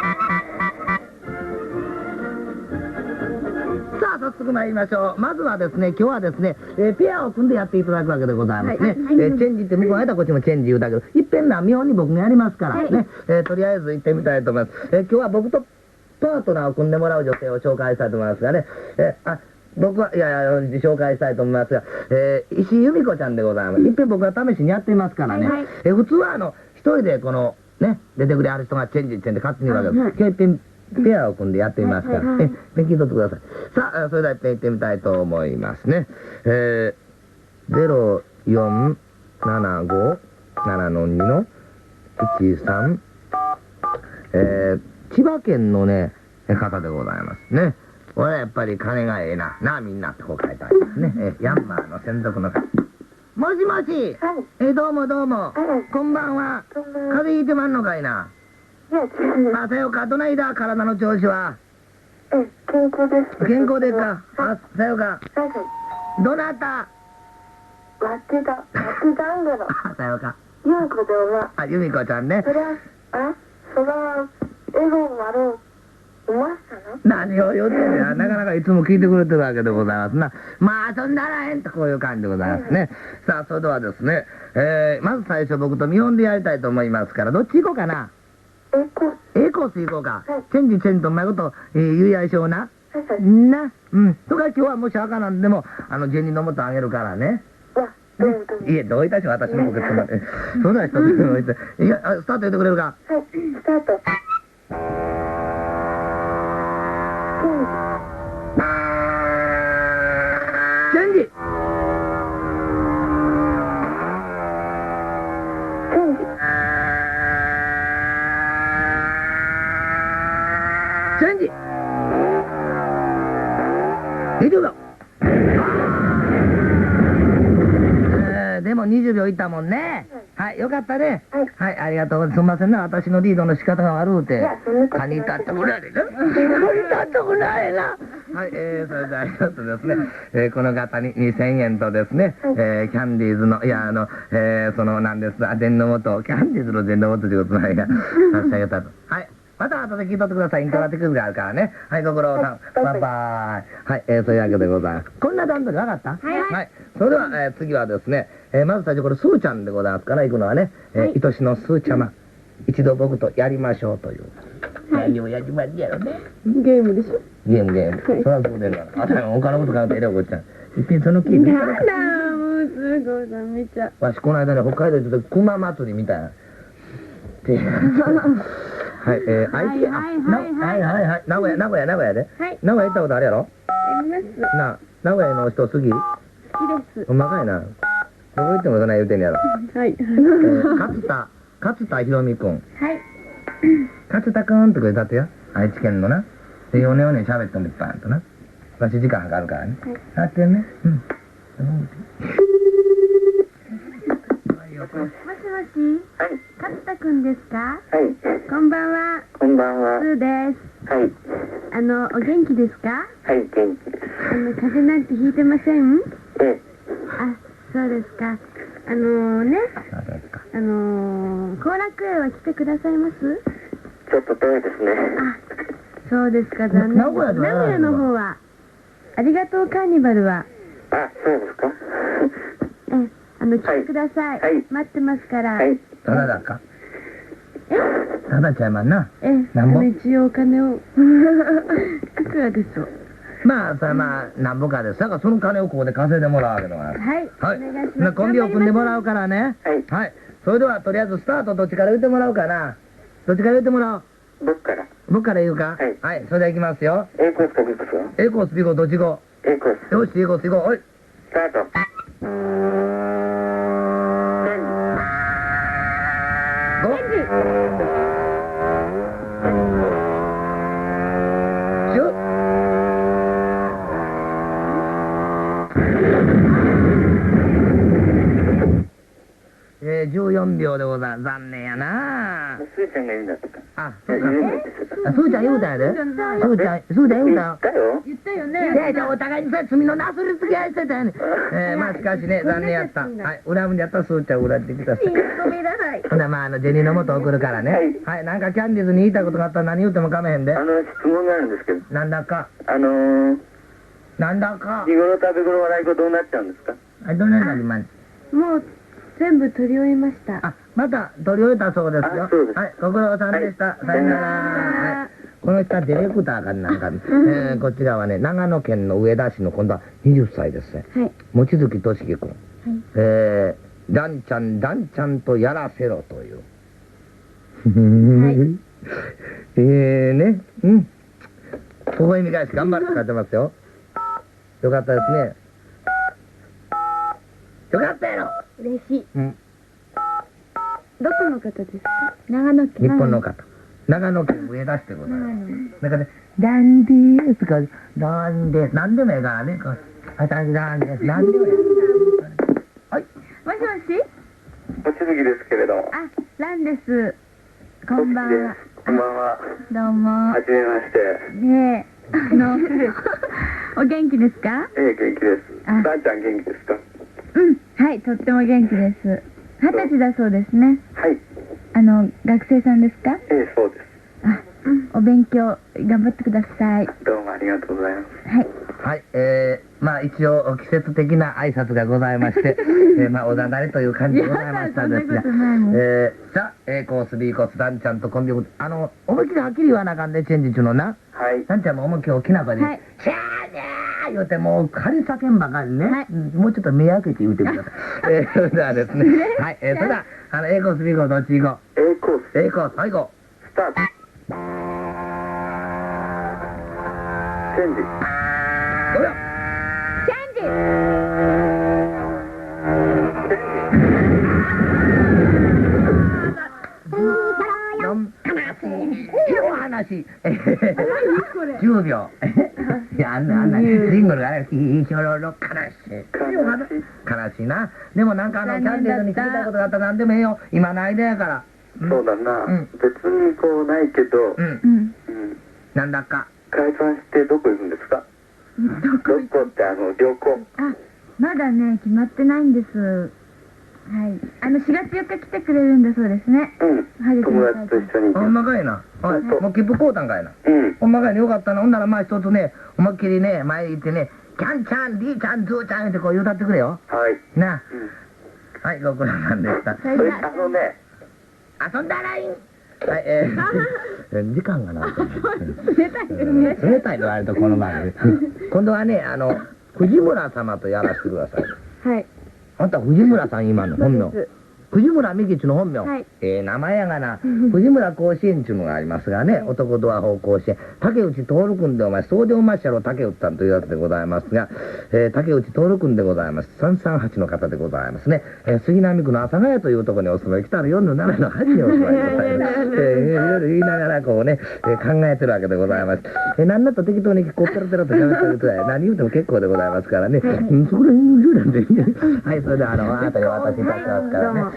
さあ、早速参りましょう。まずはですね、今日はですね、えー、ペアを組んでやっていただくわけでございますね。はい、えー、チェンジって向こうがやったらこっちもチェンジ言うだけど、いっぺんな見本に僕がやりますからね、はい、えー、とりあえず行ってみたいと思います。えー、今日は僕とパートナーを組んでもらう女性を紹介したいと思いますがね、えー、あ僕は、いやいや、紹介したいと思いますが、えー、石井由美子ちゃんでございます。いっぺん僕は試しにやってみますからね、はいはい、えー、普通はあの、一人でこの、ね、出てくれある人がチェンジってんで勝手に言うわけです。はいはい、今日いっぺんペアを組んでやってみますから、はいはいはい、え、聞いとってください。さあ、それでは行ってみたいと思いますね。えー、ゼロよんななごななのにのいちさん、えー、千葉県のね、方でございますね。これやっぱり金がええな、なあみんなってこう書いてありますね。えー、ヤンマーの専属の方。もしもし、はい、えー、どうもどうも、はい、こんばんは。風邪ひいてまんのかいな。あ、さよか、どないだ、体の調子は。 え、健康です。 健康ですか。あ、さよか。どなた。 松田、松田アンゲロ。 あ、さよか。 由美子でおま。 あ、由美子ちゃんね。 それは、あ、それは、エゴン丸、いましたの。 何を言ってんねや。なかなかいつも聞いてくれてるわけでございますな。まあ、そんならへんとこういう感じでございますね。さあ、それではですね、えー、まず最初僕と見本でやりたいと思いますから、どっち行こうかな。 A コース。 A コース行こうか。 はい、 チェンジチェンジとうまいこと、えー、言い合いしような。 はいはい、 な。うん。とか今日はもし赤なんでも、あの、銭のもとあげるからね。 どうぞどうぞ。 いえ、どういたし私のポケットまで。そんな人に置いて。いや、スタート言ってくれるか。 はい、スタート。 チェンジ。 チェンジ。 チェンジ。にじゅうびょう。えー、でもにじゅうびょういったもんね。はい、よかったね。 はい、 はい、ありがとう。すみませんね、私のリードの仕方が悪うて。 いや、そんなことカニ立ってくれな。カニ立ってくれな。はい、えー、それではちょっとですね、えー、この方ににせんえんとですね、 はい、 えー、キャンディーズの、いや、あの、えー、その、なんです、電の元、キャンディーズの電の元ということなんや、差し上げたと。はい。また後で聞いとってください。イントラティクスがあるからね。はい、ご苦労さん。バイバイ。はい、えー、そういうわけでございます。こんな段取り分かった？はい。はい。それでは、えー、次はですね、えー、まず最初これ、スーちゃんでございますから、行くのはね、えー、愛しのスーちゃま。一度僕とやりましょうという。何をやりましやろね。 ゲームでしょ。 ゲームゲーム。それはそう出るわ。あたり他のこと考えてえらいこっちゃん。いっぺんその聞いて。 なんだ、もうすごいさん見ちゃう。 わし、この間ね、北海道でちょっと熊祭りみたいな。っていう。はい、えー、相手、あ、はいはいはい、名古屋、名古屋、名古屋で。 はい。 名古屋行ったことあるやろ？ あります。 な、名古屋の人好き？ 好きです。 うまかいな。 どこ行ってもそんな言うてんやろ。 はい。 えー勝田、勝田ひろみくん。 はい。 勝田くんってこれだってよ。愛知県のな。で、よねよね喋ってもバーンとな。わし時間かかるからね。やってんね。うん。 もしもし、 はい。 勝田くんですか？ はい。 こんばんは。 こんばんは。 スーです。 はい。 あの、お元気ですか？ はい、元気です。 あの、風邪なんてひいてません？ えあ、そうですか。あのね、 あ、そうですか。 あのー、後楽園は来てくださいます？ ちょっと遠いですね。 あ、そうですか、残念。 名古屋では名古屋の方は、ありがとうカーニバルは、 あ、そうですか。 え、あの、来てください。 はい待ってますから。 はい。 ただだか。 え、 ただちゃいまんな。 え、 なんぼあの一応お金を。いくらでしょう？ まあ、それはまあ、なんぼかです。だからその金をここで稼いでもらうわけだから。 はい、 はい。 お願いします。 なコンビを組んでもらうからね。 はい。 はい。それでは、とりあえずスタートどっちから言ってもらおうかな。どっちから言ってもらおう。 僕から。 僕から言うか。 はいはい。それでは行きますよ。 A コースか B コースか A コース、B コース、どっち行こ A コース。 う。よし、A コース行こう。おい。 スタート。 ご。 チェンジ。 しゅ。えー、じゅうよんびょうでございます。残念やな。 スーちゃんが言うんだったか。 あ、そうか。 言うんだってあ、すーちゃん言うたんやで。すーちゃん、すーちゃん言うたよ。 言ったよ。 言ったよいね。 やいや、お互いにさ、罪のなすりつけ合いしてたよね。えー、まあしかしね、残念やった。はい、恨むんやったらすーちゃん恨んでください。 ごめんなさい。 ほんで、まあ、あの、銭の元送るからね。はい、なんかキャンディーズに言いたいことがあったら何言ってもかめへんであ。の、質問があるんですけど。 なんだか、 あのー、 なんだか。 日頃食べ頃笑い子どうなっちゃうんですか？ はい、どんなになります。 もう、全部取り終えました。 あ、また取り終えたそうですよ。 あそうですはい、ご苦労さんでした。 はいさよなら。はい。この人はディレクターかなんか、えー、こちらはね、長野県の上田市の今度ははたちですね。 はい。 望月俊樹君。えー、ダンちゃん、ダンちゃんとやらせろという。 はいえーね、うん。微笑み返し頑張って使ってますよ。よかったですね。よかったやろ。 嬉しい。 うん。 どこの方ですか？長野県。 日本の方。長野県上田市でござい長ます。 野。 だからね、ダンディースとか、ダンディース、なんでもいいからね、こう、あ、ダンディース、なんでもいい。はい。 もしもし？ 望月ですけれども。 あ、ランです。こんばんは。 こんばんは。 どうも。 はじめまして。 ねえ、あの、お元気ですか？ ええ、元気です。 あばあちゃん元気ですか？ うん、はい、とっても元気です。二十歳だそうですね。 はい。 あの、学生さんですか？ ええ、そうです。 あ、お勉強頑張ってください。 どうもありがとうございます。 はい。 はい、えー、まあ一応季節的な挨拶がございまして、えー、まあおだだれという感じでございましたですが、 いやそんなことないもんえー、さあ、A コース、B コース、ダンちゃんとコンビを、あの、思いっきりはっきり言わなあかんで、チェンジ中のな。 はい。 ダンちゃんも思いっきり大きな声で、 はいシャーシャー言うて、もう、張り叫んばかりね、 はいうんもうちょっと目開けて言うてください。えー、それではですね、はい、えー、それでは、あの、A コース、B コース、どっち行こ A コース、 う ?A コース、はい、行こスタート。チェンジ。 う。どうよチェンジ。 チェン四お話。じゅうびょう。いや、あんな、あんな、シングルがね、ひひょろろ、悲しい。悲しいな。でもなんかあの、キャンディーズに聞いたことがあったらなんでもええよ。今の間やから。 ジ。そうだな。 うん別にこうないけど、 うん。 うん。 うん。 なんだか。 解散してどこ行くんですか？ どどここってあの、旅行。 あ、まだね、決まってないんです。はい。あの、しがつよっか来てくれるんだそうですね。 うん。 はい友達と一緒に行ほく。 んまかいな。はい。 ほんともう切符買うたんかいな。 うん。 ほんまかいな。よかったな。ほんならまあ一つね、思いっきりね、前行ってね、キャンちゃん、リーちゃん、ズーちゃんってこう言うたってくれよ。 はい。 なうん。 あ。はい、ご苦労さんでした。 それじゃそれあのね、 遊んだらいい。はい、えー、時間がなって冷たいですね。 冷たいのあるとこの番組。今度はね、あの、藤村様とやらせてください。 はい。 あんた藤村さん今の本名。 そうです藤村美吉の本名、 はいええ名前やがな、藤村甲子園っていうのがありますがね、男ドア法甲子園、竹内徹君でお前、そうでおまっしゃろ、竹内さんというやつでございますが、えー、竹内徹君でございます。さんさんはちの方でございますね。えー、杉並区の阿佐ヶ谷というところにお住まい、北のよんのななのはちにお住まいでございます。えー、いろいろ言いながらこうね、えー、考えてるわけでございます。えー、なんだと適当にこっペラペラと喋ってると何言うても結構でございますからね。うん、そこら辺言うなんで。はい、それではあの、あとでお渡しいたしますからね。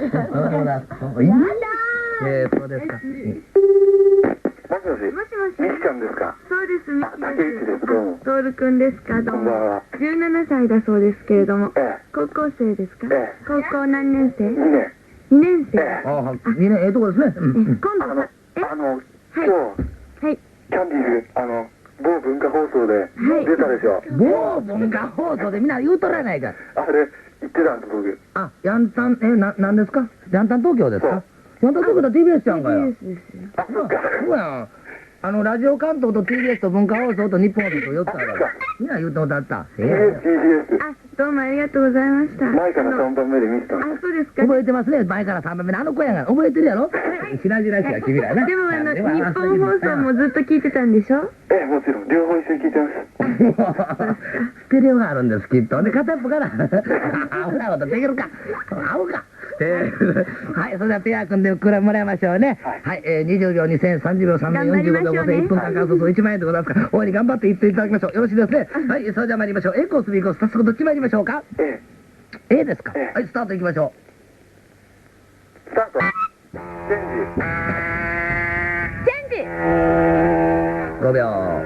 えー、そうですか。 もしもし。 もしもし。 みきちゃんですか。 そうです、みき竹内です。どうも。 トールくんですか、どうも。 こんばんは。 じゅうななさいだそうですけれども、 ええ。 高校生ですか？ ええ。 高校何年生？ いいね。 にねん生。 ええああ、いいね、ええとこですね。うんうん今度あの、 は、え、 あの、今はい日、 はい。 キャンディーズ、あの、某文化放送ではい出たでしょ。 某文化放送でみんな言うとらやないか。 あれ、言ってたんです、僕。 あ、ヤンタン、え、な、なんですかヤンタン東京ですかヤンタン東京だ ティービーエス ちゃんかよ。 ティービーエス ですよ。 あ、そっか。 そうやん。あの、ラジオ関東と ティービーエス と文化放送と日本放送とよっつあるから。みんな言うとだった。えティーエス。 あ、どうもありがとうございました。 前からあのさんばんめで見てたあ、 の。 そうですか。 覚えてますね。前からさんばんめのあの子やがな。覚えてるやろしらじらしや君らな。 でもあの、 でも日本放送もずっと聞いてたんでしょ？ ええ、もちろん、両方一緒に聞いてます。 ステレオがあるんです、きっと。で、片っぽから。アホなことできるか。アホか。えー、はい、それではペア組んでくれもらいましょうね。はい、えー、にじゅうびょうにせん、さんじゅうびょうさんびょう、よんじゅうごびょうごせん、いっぷんかん間そうそういちまんえんでございますから、大いに頑張っていっていただきましょう。よろしいですね。はい、それでは参りましょう。A コース、B コース、早速どっち参りましょうか。 ええ、 A ですか。 ええはい、スタートいきましょスタート。チェンジ。 チェンジ。 う。ごびょう。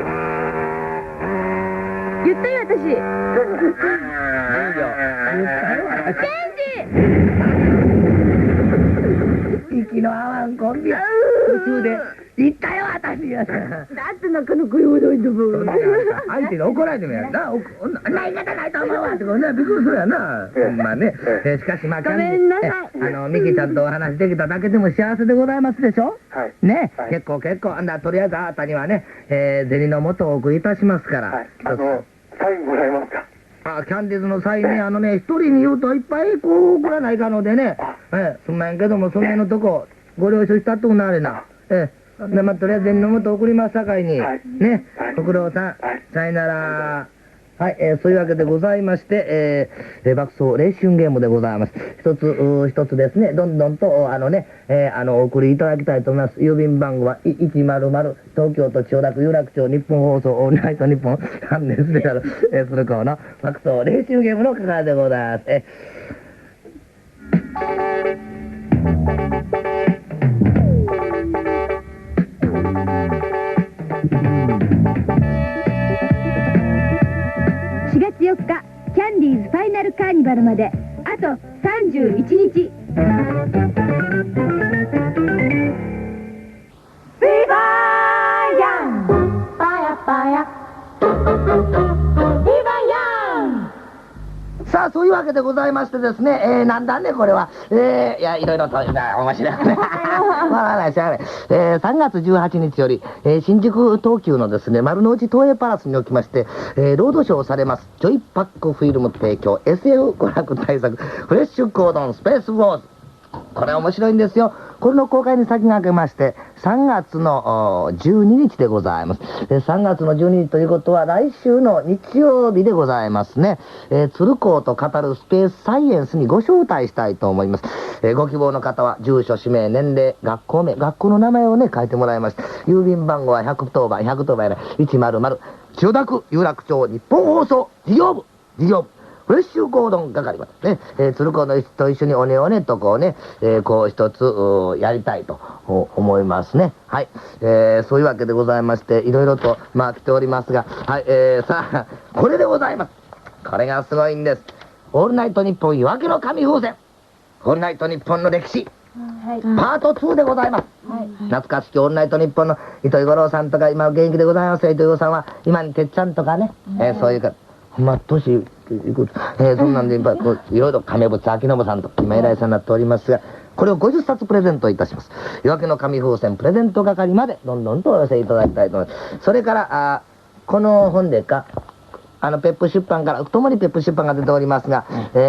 言ったよ、私。 チェンジ。 じゅうびょう。言ったよ、私。 チェンジ。 息の合わんコンビや。途中で、言ったよ、私や。 だってなかなか言わないんだもん。 相手に怒られてもやんな。おこんな言い方ないと思うわってこんなびっくりするやんな。ほんまね。えーしかしまあ、 ごめんなさいえあの、ミキちゃんとお話できただけでも幸せでございますでしょはい。 ね、 はい結構結構。あんだ、とりあえずあなたにはね、えー、銭の元をお送りいたしますから。 はい。あの、サインもらえますか。 あ、キャンディーズのサインね、あのね、一人に言うといっぱいこう送らないかのでね、ええ、すんまへんけども、その辺のとこ、ご了承したっとくなあれな。ええ、で、まあ、とりあえず銭の元送りますさかいに、 はいね、 はいご苦労さん、 はいさよなら。はい、えーそういうわけでございまして、えーえー爆走レーシンゲームでございます。一つ、うー一つですね、どんどんと、あのね、えーあの、お送りいただきたいと思います。郵便番号はいちまるまる、東京都千代田区有楽町日本放送オールナイト日本関連スペシャル、えー、それからの爆走レーシングゲームの係でございます。えしがつよっか、キャンディーズファイナルカーニバルまであとさんじゅういちにち。 ビバヤンパヤパヤビバヤン。さあ、そういうわけでございましてですね、えー、なんだね、これは。えー、いや、いろいろと、な面白いね。まあ、ない、しゃあない。えー、さんがつじゅうはちにちより、えー、新宿東急のですね、丸の内東映パラスにおきまして、えー、ロードショーされます、ジョイパックフィルム提供 エスエフ 娯楽大作、フレッシュコードンスペースウォーズ。これ面白いんですよ。これの公開に先駆けまして、さんがつのおじゅうににちでございます。えさんがつのじゅうににちということは来週の日曜日でございますね。えー、鶴光と語るスペースサイエンスにご招待したいと思います。えーご希望の方は住所、氏名、年齢、学校名、学校の名前をね、書いてもらいまして、郵便番号はひゃくとおばん、ひゃくとおばんやない、いちまるまる、千代田区有楽町日本放送事業部、事業部。フレッシュコードン係までね、えー、鶴子のと一緒におねおねとこうね、えー、こう一つやりたいと思いますね。はい、えー、そういうわけでございまして、いろいろとまあ来ておりますが、はい、えー、さあ、これでございます。これがすごいんです。オールナイトニッポン夜明けの紙風船。オールナイトニッポンの歴史。 はい。 パートツーでございます。 はい懐かしきオールナイトニッポンの糸井五郎さんとか、今元気でございますよ。糸井五郎さんは、今にてっちゃんとかね、えー、そういうか、まあ、年いくつ、えー、そんなんで、やっぱこういろいろ亀渕秋信さんと今偉いさんになっておりますが、これをごじゅっさつプレゼントいたします。夜明けの紙風船プレゼント係までどんどんとお寄せいただきたいと思います。それから、あこの本でか、あの、ペップ出版から、ともにペップ出版が出ておりますが、えー、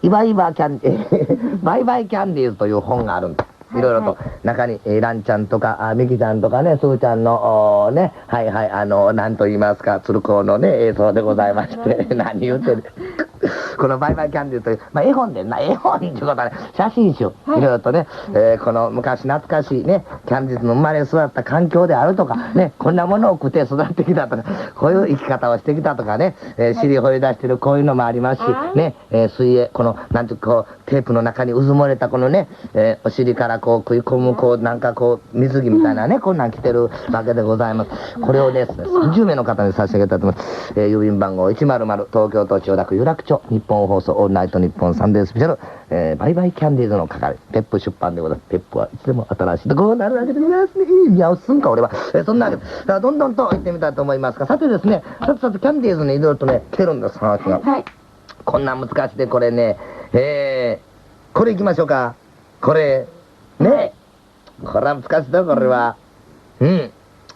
イバイバキャンディーバイバイキャンディーズという本があるんです。いろいろと中に、えー、ランちゃんとかあミキちゃんとかね、スーちゃんのね、はいはい、あの何と言いますか、鶴光のね映像でございまして何言うてるこのバイバイキャンディーという、まあ、絵本でな、絵本っていうことはね、写真集、はい、いろいろとね、えー、この昔懐かしいね、キャンディーズの生まれ育った環境であるとか、ね、こんなものを食って育ってきたとか、こういう生き方をしてきたとかね、えー、尻掘り出してるこういうのもありますし、ね、えー、水泳、この、なんていうか、こう、テープの中にうずもれたこのね、えー、お尻からこう食い込む、こう、なんかこう、水着みたいなね、こんなん着てるわけでございます。これをですね、さんじゅうめいの方に差し上げたいと思います。えー、郵便番号いちまるまる、東京都千代田区有楽町、日本放送オールナイトニッポンサンデースペシャル、えー、バイバイキャンディーズの係、ペップ出版でございます。ペップはいつでも新しいとこうなるわけでございますね。いや、すんか俺は。えー、そんなわけで、さあどんどんと行ってみたいと思いますが、さてですね、さてさてキャンディーズにいろいろとね、来てるんです、話が。はい。こんな難しいで、これね、えー、これ行きましょうか。これ、ね。はい、これは難しいだ、これは。うん。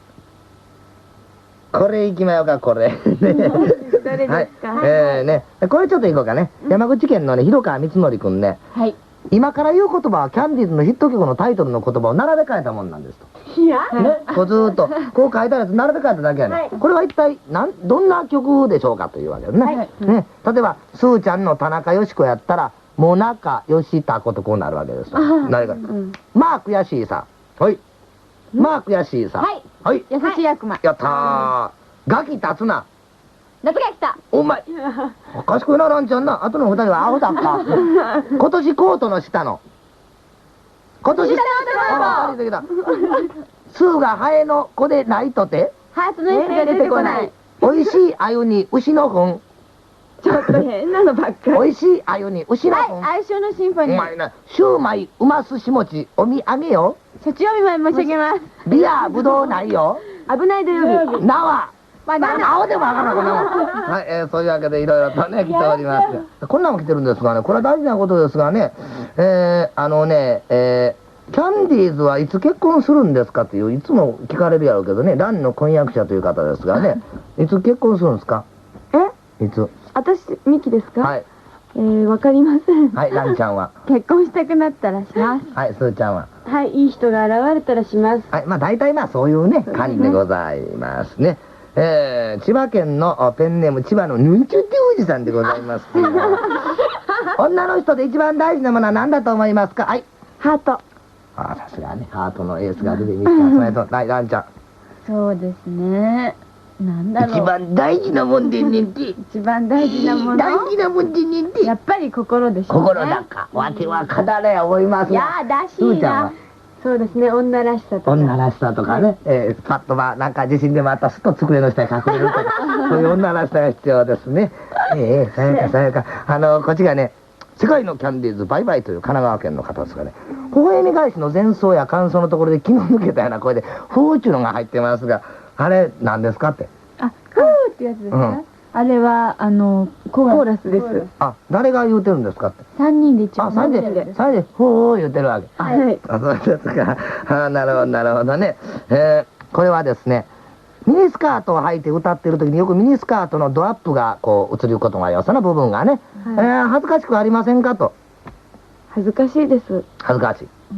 これ行きまようか、これ。ね。 どれですか？ はい、えーね、これちょっと行こうかね。山口県のね、広川光則くんね。はい。今から言う言葉はキャンディーズのヒット曲のタイトルの言葉を並べ替えたもんなんですと。 いや。 ね、こうずーっと、こう書いたやつ並べ替えただけやね、はい、これは一体、なん、どんな曲でしょうかというわけですね。はい、ね、例えば、スーちゃんの田中よし子やったら、もなかよしたことこうなるわけですよ。何か。うん、まあ悔しいさ。はい。まあ悔しいさ。はい。はい。 優しい悪魔。 やったー。ガキ立つな。 夏が来た。 お前。賢いな、ランちゃんな。あとの二人はアホだった。今年コートの下の。今年。下のできた。スーがハエの子でないとて。 ハートの S が出てこない。 おいしい鮎に牛の糞。 ちょっと変なのばっかり。 おいしい鮎に牛の糞。 はい、相性のシンフォニー。 お前な、シューマイ、うますし餅、おみあげよ。 社長見舞い申し上げます。 ビア、ぶどうないよ。 危ない土曜日。 縄。まあ、青でもわからんこんなもん。はい、えー、そういうわけでいろいろとね、来ております。こんなもん来てるんですがね、これは大事なことですがね、えー、あのね、えー、キャンディーズはいつ結婚するんですかという、いつも聞かれるやろうけどね、ランの婚約者という方ですがね、いつ結婚するんですか？え？いつ？ 私、ミキですか？はい。えー、わかりません。 はい、ランちゃんは？ 結婚したくなったらします。 はい、スーちゃんは？ はい、いい人が現れたらします。 はい、まあ大体まあそういうね、感じでございますね。えー、千葉県のペンネーム千葉のヌンチュティおじさんでございます女の人で一番大事なものは何だと思いますか？はい。 ハート。 ああ、さすがね、ハートのエースが出てみたそれと、はい、ランちゃん。 そうですね、なんだろう、 一番大事なもんでんねんて。 一番大事なもの、 大事なもんでんねんて。 やっぱり心でしょうね。 心だか。わては語れ思います。 いやー、らしいな。そうですね、女らしさとか。 女らしさとかね、はい、えー、パッとまあ、なんか地震でもあったらすっと机の下に隠れるとか、そういう女らしさが必要ですね。ええー、さやかさやか。あの、こっちがね、世界のキャンディーズバイバイという神奈川県の方ですがね、微笑み返しの前奏や感想のところで気の抜けたような声で、フーチューのが入ってますが、あれ、何ですかって。 あ、フーってやつですか？うん、あれは、あの、コーラスです。 あ、誰が言うてるんですかって。 三人で一応。 あ、三人で、三人で、ほー言うてるわけ。はい。あ、そうですか。あ、なるほど、なるほどね。えー、これはですね、ミニスカートを履いて歌ってる時によくミニスカートのドアップがこう映ることがあります。その部分がね、はい、えー、恥ずかしくありませんかと。 恥ずかしいです。 恥ずかしい。うん。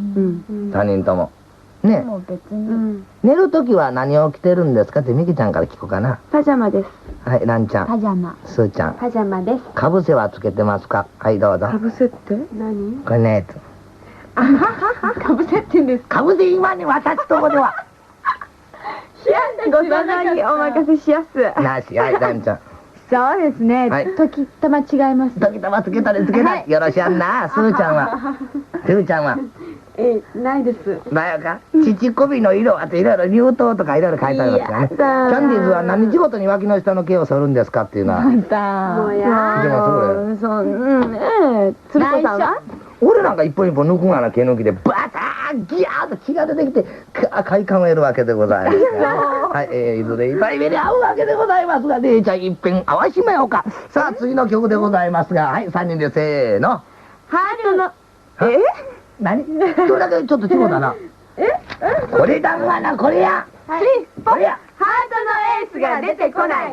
三人とも。ね。もう別に、うん、寝る時は何を着てるんですかってミキちゃんから聞こうかな。 パジャマです。 はい、ランちゃん。 パジャマ。 スーちゃん。 パジャマです。 かぶせはつけてますか？はい、どうぞ。 かぶせって何？ これね。 あはは、かぶせってんですか？ かぶせ今に私とこでは。 ご相談にお任せしやす。 なし、はい、ランちゃん。 そうですね。はい。時たま違います。 時たまつけたりつけない。よろしやんな。スーちゃんは。スーちゃんは。 え、ないです。 だよか。乳首の色、あといろいろ乳頭とかいろいろ書いてありますからね。キャンディーズは何日ごとに脇の下の毛を剃るんですかっていうのは。 もうや。 でもそれ。 そう、うん、ええ。鶴子さんは？ 俺なんか一本一本抜くがな毛抜きでバターギャーッと血が出てきて快感を得るわけでございますはい、えー、いずれ痛い目に遭うわけでございますが姉ちゃん一遍合わしめようか。さあ次の曲でございますが、はいさんにんでせーの。 春のえ何それだけちょっと違うだな。えこれだがなこれや、 はい、これやハートのエースが出てこない。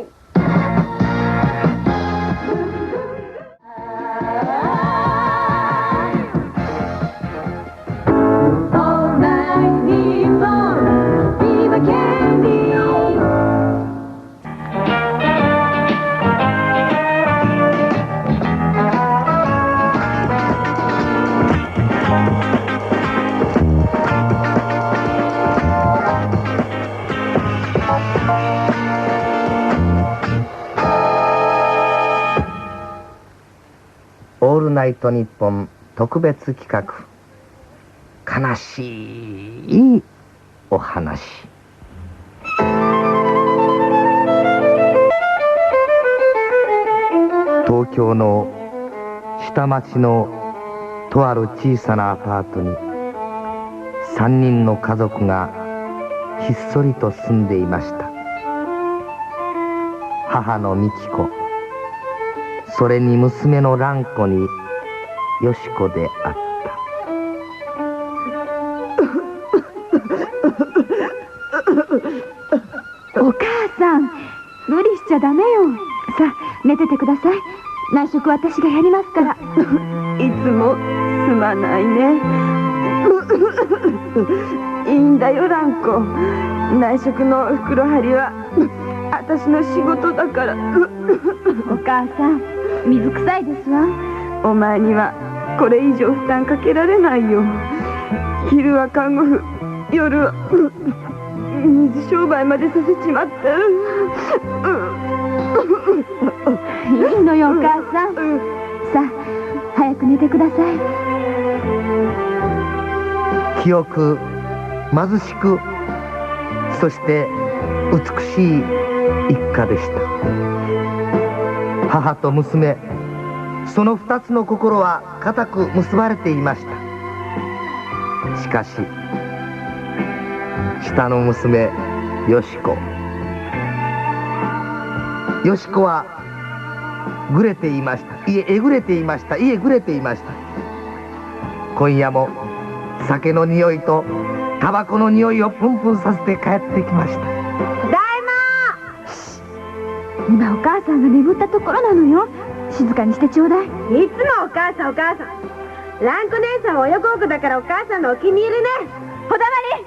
ナイトニッポン特別企画、悲しいお話。東京の下町のとある小さなアパートにさんにんの家族がひっそりと住んでいました。母の美紀子、それに娘の蘭子によし子であった。 お母さん、無理しちゃダメよ。さあ、寝ててください。内職私がやりますから。いつもすまないね。いいんだよ、蘭子。内職の袋張りは私の仕事だから。お母さん、水臭いですわ。お前にはこれ以上負担かけられないよ。昼は看護婦、夜は水商売までさせちまった。いいのよ、お母さん。さあ、早く寝てください。 清く貧しく、そして美しい一家でした。母と娘、その二つの心は固く結ばれていました。しかし下の娘よし子よし子はぐれていました。いええぐれていました。いえぐれていました。今夜も酒の匂いとタバコの匂いをプンプンさせて帰ってきました。 大魔、今お母さんが眠ったところなのよ。静かにしてちょうだい。いつもお母さんお母さん。蘭子姉さんは親孝行だからお母さんのお気に入りね。こだわり。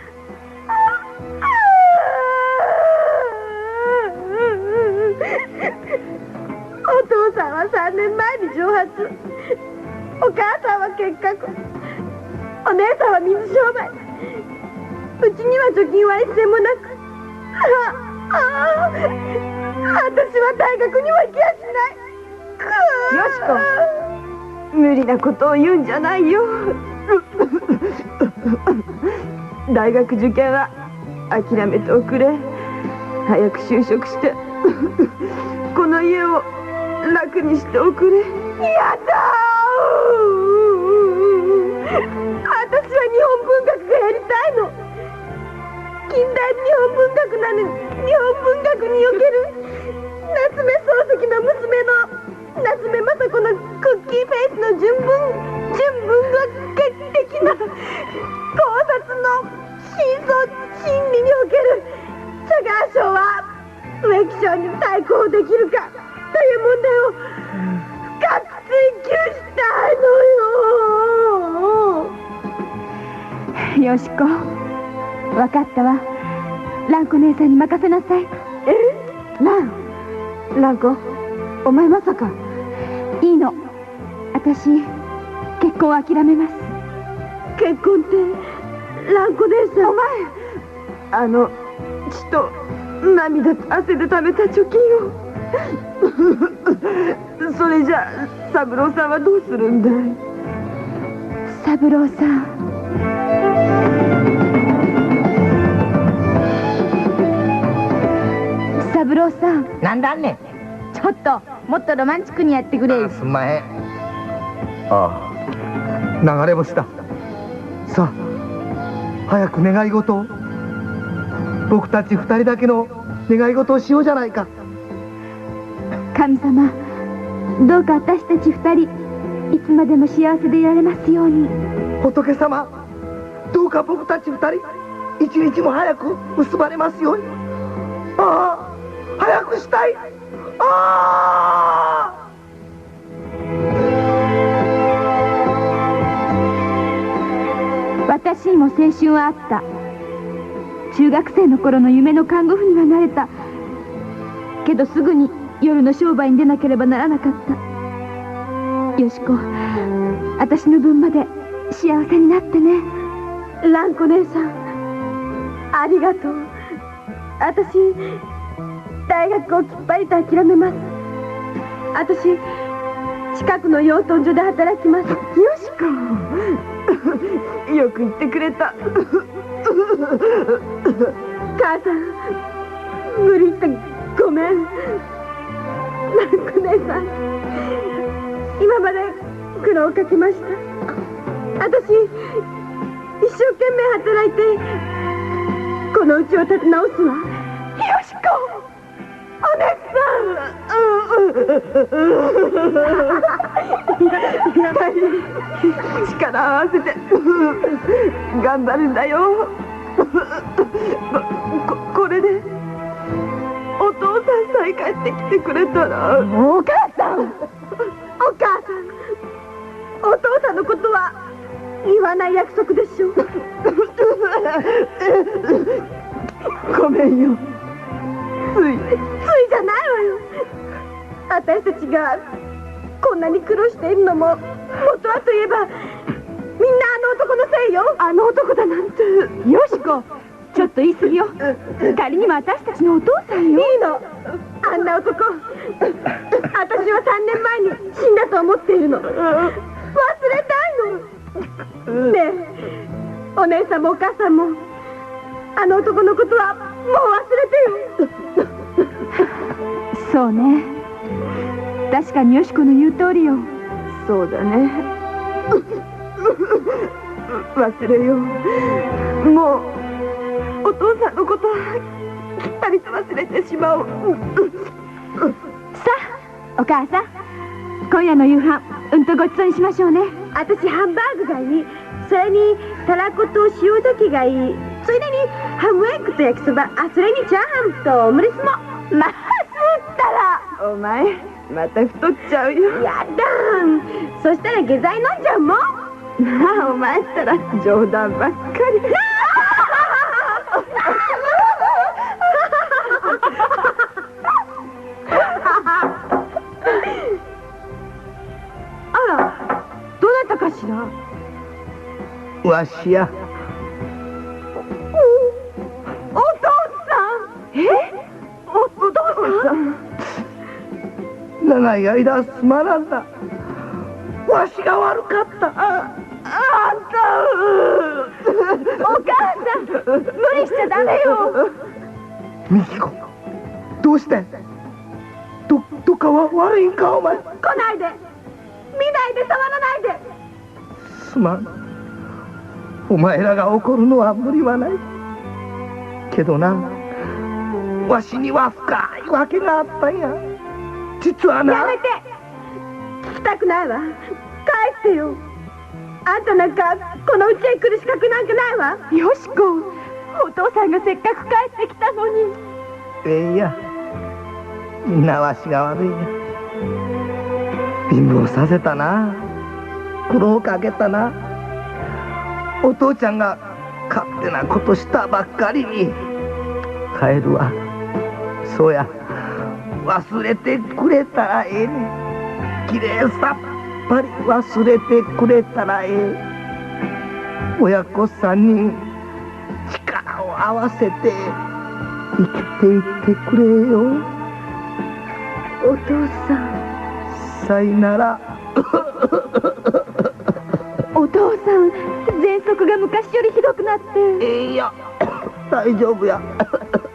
お父さんはさんねんまえに蒸発、お母さんは結核、お姉さんは水商売、うちには貯金は一銭もなく、ああ、私は大学にも行きやしない。よしこ、無理なことを言うんじゃないよ。大学受験は諦めておくれ。早く就職してこの家を楽にしておくれ。やだー、私は日本文学がやりたいの。近代日本文学なのに、日本文学における夏目漱石の娘の夏目雅子のクッキーフェイスの純文純文学的な考察の真相心理におけるチャガー賞は植木賞に対抗できるかという問題を深く追求したいのよ。よしこ、分かったわ。蘭子姉さんに任せなさい。え？蘭蘭子、お前まさか。いいの、私結婚を諦めます。結婚って蘭子姉さん。お前、あの血と涙と汗で貯めた貯金をそれじゃ三郎さんはどうするんだい。三郎さん、三郎さん。 なんだね。 ちょっともっとロマンチックにやってくれ。 あ、すんまへん。ああ、流れ星だ。さあ、早く願い事を、僕たち二人だけの願い事をしようじゃないか。 神様、どうか私たち二人いつまでも幸せでいられますように。 仏様、どうか僕たち二人一日も早く結ばれますように。ああ、早くしたい。ああ。 私にも青春はあった。中学生の頃の夢の看護婦にはなれたけど、すぐに夜の商売に出なければならなかった。よしこ、私の分まで幸せになってね。蘭子姉さん、ありがとう。私大学をきっぱりと諦めます。私近くの養豚所で働きます。よしこ、よく言ってくれた。母さん、無理言ってごめん。ナルコ姉さん、今まで苦労をかけました。私一生懸命働いてこの家を立て直すわ。よしこ、お姉さん、力を合わせて頑張るんだよ。こ, これでお父さんさえ帰ってきてくれたら。お母さん、お母さん、お父さんのことは言わない約束でしょ。ごめんよ。ついついじゃないわよ。私たちがこんなに苦労しているのも元はといえばみんなあの男のせいよ。あの男だなんて。よしこ、ちょっと言い過ぎよ。仮にも私たちのお父さんよ。いいの、あんな男。私はさんねんまえに死んだと思っているの。忘れたいの。ねえ、お姉さんもお母さんもあの男のことはもう忘れてよ。そうね、確かによしこの言う通りよ。そうだね。忘れよう。もうお父さんのことはきっぱりと忘れてしまおう。さあ、お母さん、今夜の夕飯うんとごちそうにしましょうね。私ハンバーグがいい。それにたらこと塩炊きがいい。ついでにハムエッグと焼きそば、あ、それにチャーハンとオムレツも。まずったらお前また太っちゃうよ。やだん、そしたら下剤飲んじゃうもん。なあ、お前ったら冗談ばっかり。あら、どなたかしら。 わしや。 お父さん。え、おお父さん。 長い間すまなんだ。わしが悪かった。あ、あんた。 お母さん、無理しちゃダメよ。 美紀子、どうして？どどっかは悪いんかお前。来ないで、見ないで、触らないで。 すまん。お前らが怒るのは無理はないけどな、わしには深いわけがあったんや。実はな。 やめて、聞きたくないわ。帰ってよ。あんたなんかこの家へ来る資格なんかないわ。よしこ、お父さんがせっかく帰ってきたのに。 ええや、みんなわしが悪いや。貧乏させたな、苦労かけたな。お父ちゃんが勝手なことしたばっかりに。帰るわ。そうや、忘れてくれたらええねん。きれいさっぱり忘れてくれたらええ。親子三人力を合わせて生きていってくれよ。 お父さん、 さいなら。 お父さん、喘息が昔よりひどくなって。 えいや、大丈夫や。 あん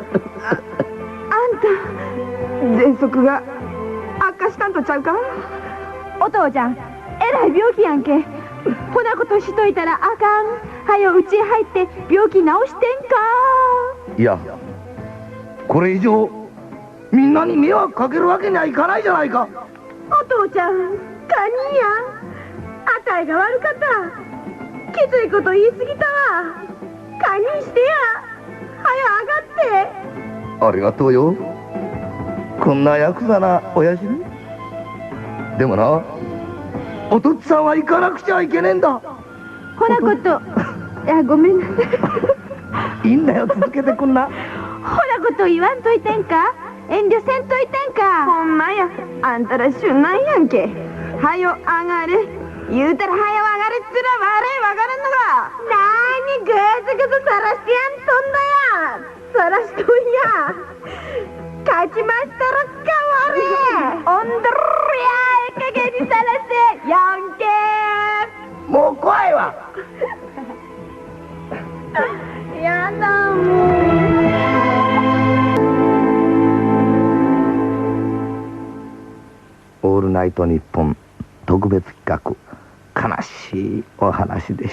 た、喘息が悪化したんとちゃうか。お父ちゃん、えらい病気やんけ。こんなことしといたらあかん。はようちへ入って病気治してんか。 いや、これ以上みんなに迷惑かけるわけにはいかないじゃないか。 お父ちゃん、堪忍や。あたいが悪かった。きついこと言い過ぎたわ。堪忍してや。はよ上がって。 ありがとうよ、こんなヤクザな親父に。でもな、お父っつぁんは行かなくちゃいけねえんだ。 ほなこと、いや、ごめんなさい。 いいんだよ、続けてくんな。 ほなこと言わんといてんか。遠慮せんといてんか。ほんまや、あんたら旬なんやんけ。はよ上がれ。言うたらはよ上がれっつら悪いわからんのか。なーにぐずぐずさらしてやんとんだや。さらしとんや。勝ちましたらかわれ。おんどるやえかげにさせよんけもう怖いわ。 やだもオールナイトニッポン特別企画、悲しいお話でした。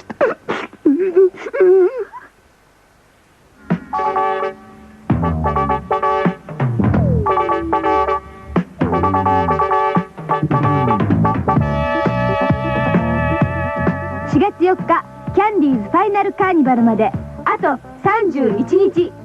しがつよっか、キャンディーズファイナルカーニバルまであとさんじゅういちにち。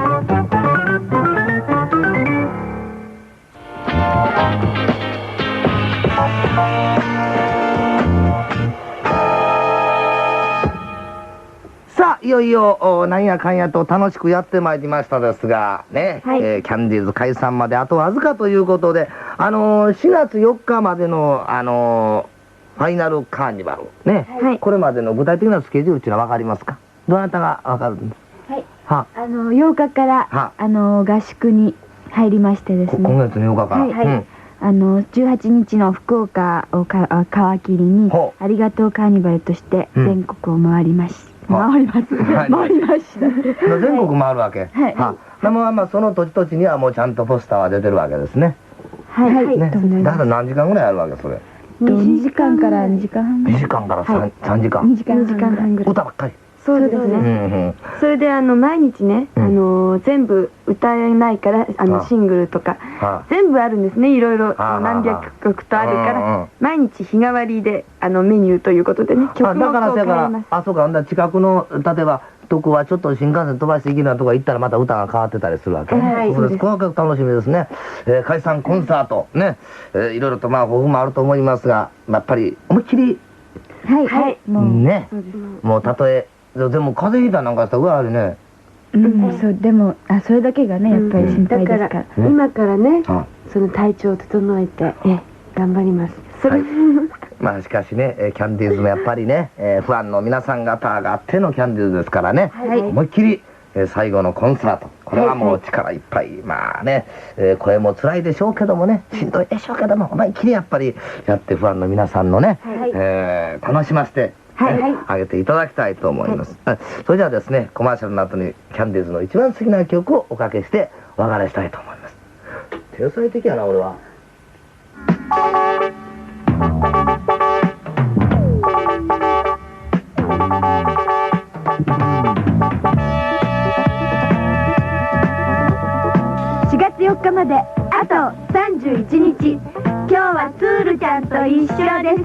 さあいよいよおなんやかんやと楽しくやってまいりましたですがね、 はいえーキャンディーズ解散まであとわずかということで、あのーしがつよっかまでの、あのーファイナルカーニバルね、 はいこれまでの具体的なスケジュールっていうのは分かりますか？どなたが分かるんですはい、 か？はあのようかからはあの合宿に入りましてですね、 こ今月のようかから、 はいはいうんあのじゅうはちにちの福岡をかあ皮切りにほうありがとうカーニバルとしてうん全国を回りまし、 は回りますはい回りました全国回るわけ。 はいはあ、まあまあその土地土地にはもうちゃんとポスターは出てるわけですね。 はいはい、 ね。 と思いますだから何時間ぐらいあるわけそれ。 にじかんからにじかんはんぐらいにじかんから 3,、 はい三時間。 にじかんはんぐらい歌ばっかり。 そうですね。 うんうん。 それであの毎日ね、 うんあの全部歌えないからああのシングルとかは全部あるんですね。いろいろああ何百曲とあるかうんうんら毎日日替わりであのメニューということでねあ、 曲目だからをせやから変えます。 あそうか、ほんだら近くの例えばとこはちょっと新幹線飛ばしていけるようなとこ行ったらまた歌が変わってたりするわけね。 はいそうです。この曲楽しみですね。えー解散コンサートね、えーいろいろとまあ抱負もあると思いますが、やっぱり思いっきりはいはいもう、 ね、 そうです。 もうたとえでも風邪ひいたらなんかしたらうわあれね。 うん、そうでもあそれだけがねやっぱり心配だかですから、 ら今からねあその体調を整えてえ頑張ります。それはい、まあしかしね、えーキャンディーズもやっぱりね、えーファンの皆さん方があってのキャンディーズですからね、 はい思いっきり、えー最後のコンサートこれはもう力いっぱい、まあね、えー声も辛いでしょうけどもねしんどいでしょうけども思いっきりやっぱりやってファンの皆さんのね、 はいえー楽しませて、 はいねあげていただきたいと思います、はいそれではですねコマーシャルの後にキャンディーズの一番好きな曲をおかけしてお別れしたいと思います。天才的やな俺は。 しがつよっかまであとさんじゅういちにち。今日はツールちゃんと一緒です。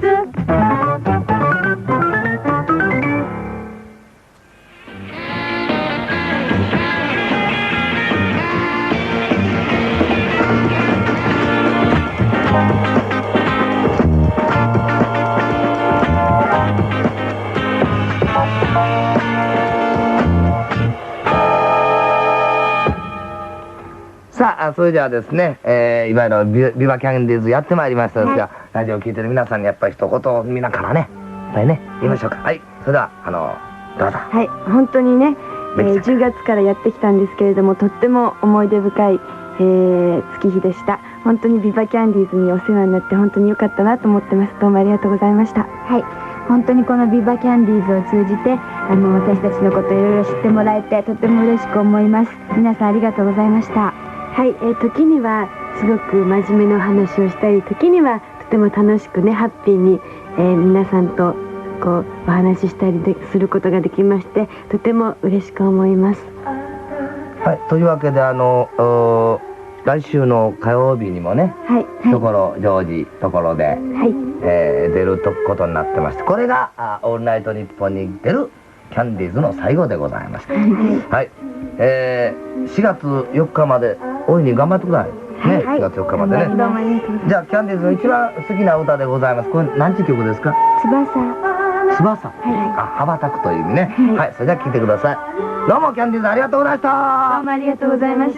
さあ、それではですね、えー、いわゆるビビバキャンディーズやってまいりましたですが、ラジオを聞いてる皆さんにやっぱり一言みんなからね、やっぱりね、言いましょうか。はい、それでは、あの、どうぞ。 はい、本当にね、えー、 メキさんじゅうがつからやってきたんですけれどもとっても思い出深い、えー月日でした。本当にビバキャンディーズにお世話になって本当に良かったなと思ってます。どうもありがとうございました。 はい本当にこのビバキャンディーズを通じてあの私たちのこといろいろ知ってもらえてとても嬉しく思います。皆さんありがとうございました。 はい、えー時にはすごく真面目なお話をしたり時にはとても楽しくねハッピーに、えー皆さんとこうお話ししたりですることができましてとても嬉しく思います。 はい、というわけで、あの、お来週の火曜日にもね、 はいところ、ジョージ、ところで、 はいえー出るとことになってまして、これが、あオールナイトニッポンに出るキャンディーズの最後でございました。はい、えー、しがつよっかまで大いに頑張ってください。ね、 はいしがつよっかまでね。 どうもありがとうございます。 じゃあ、キャンディーズの一番好きな歌でございます。これ、何ていう曲ですか？ 翼翼。あ、羽ばたくという意味ね。はい、それでは聴いてください。どうも、キャンディーズありがとうございましたどう。もありがとうございました。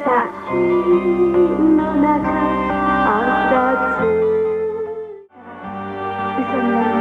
嘘になる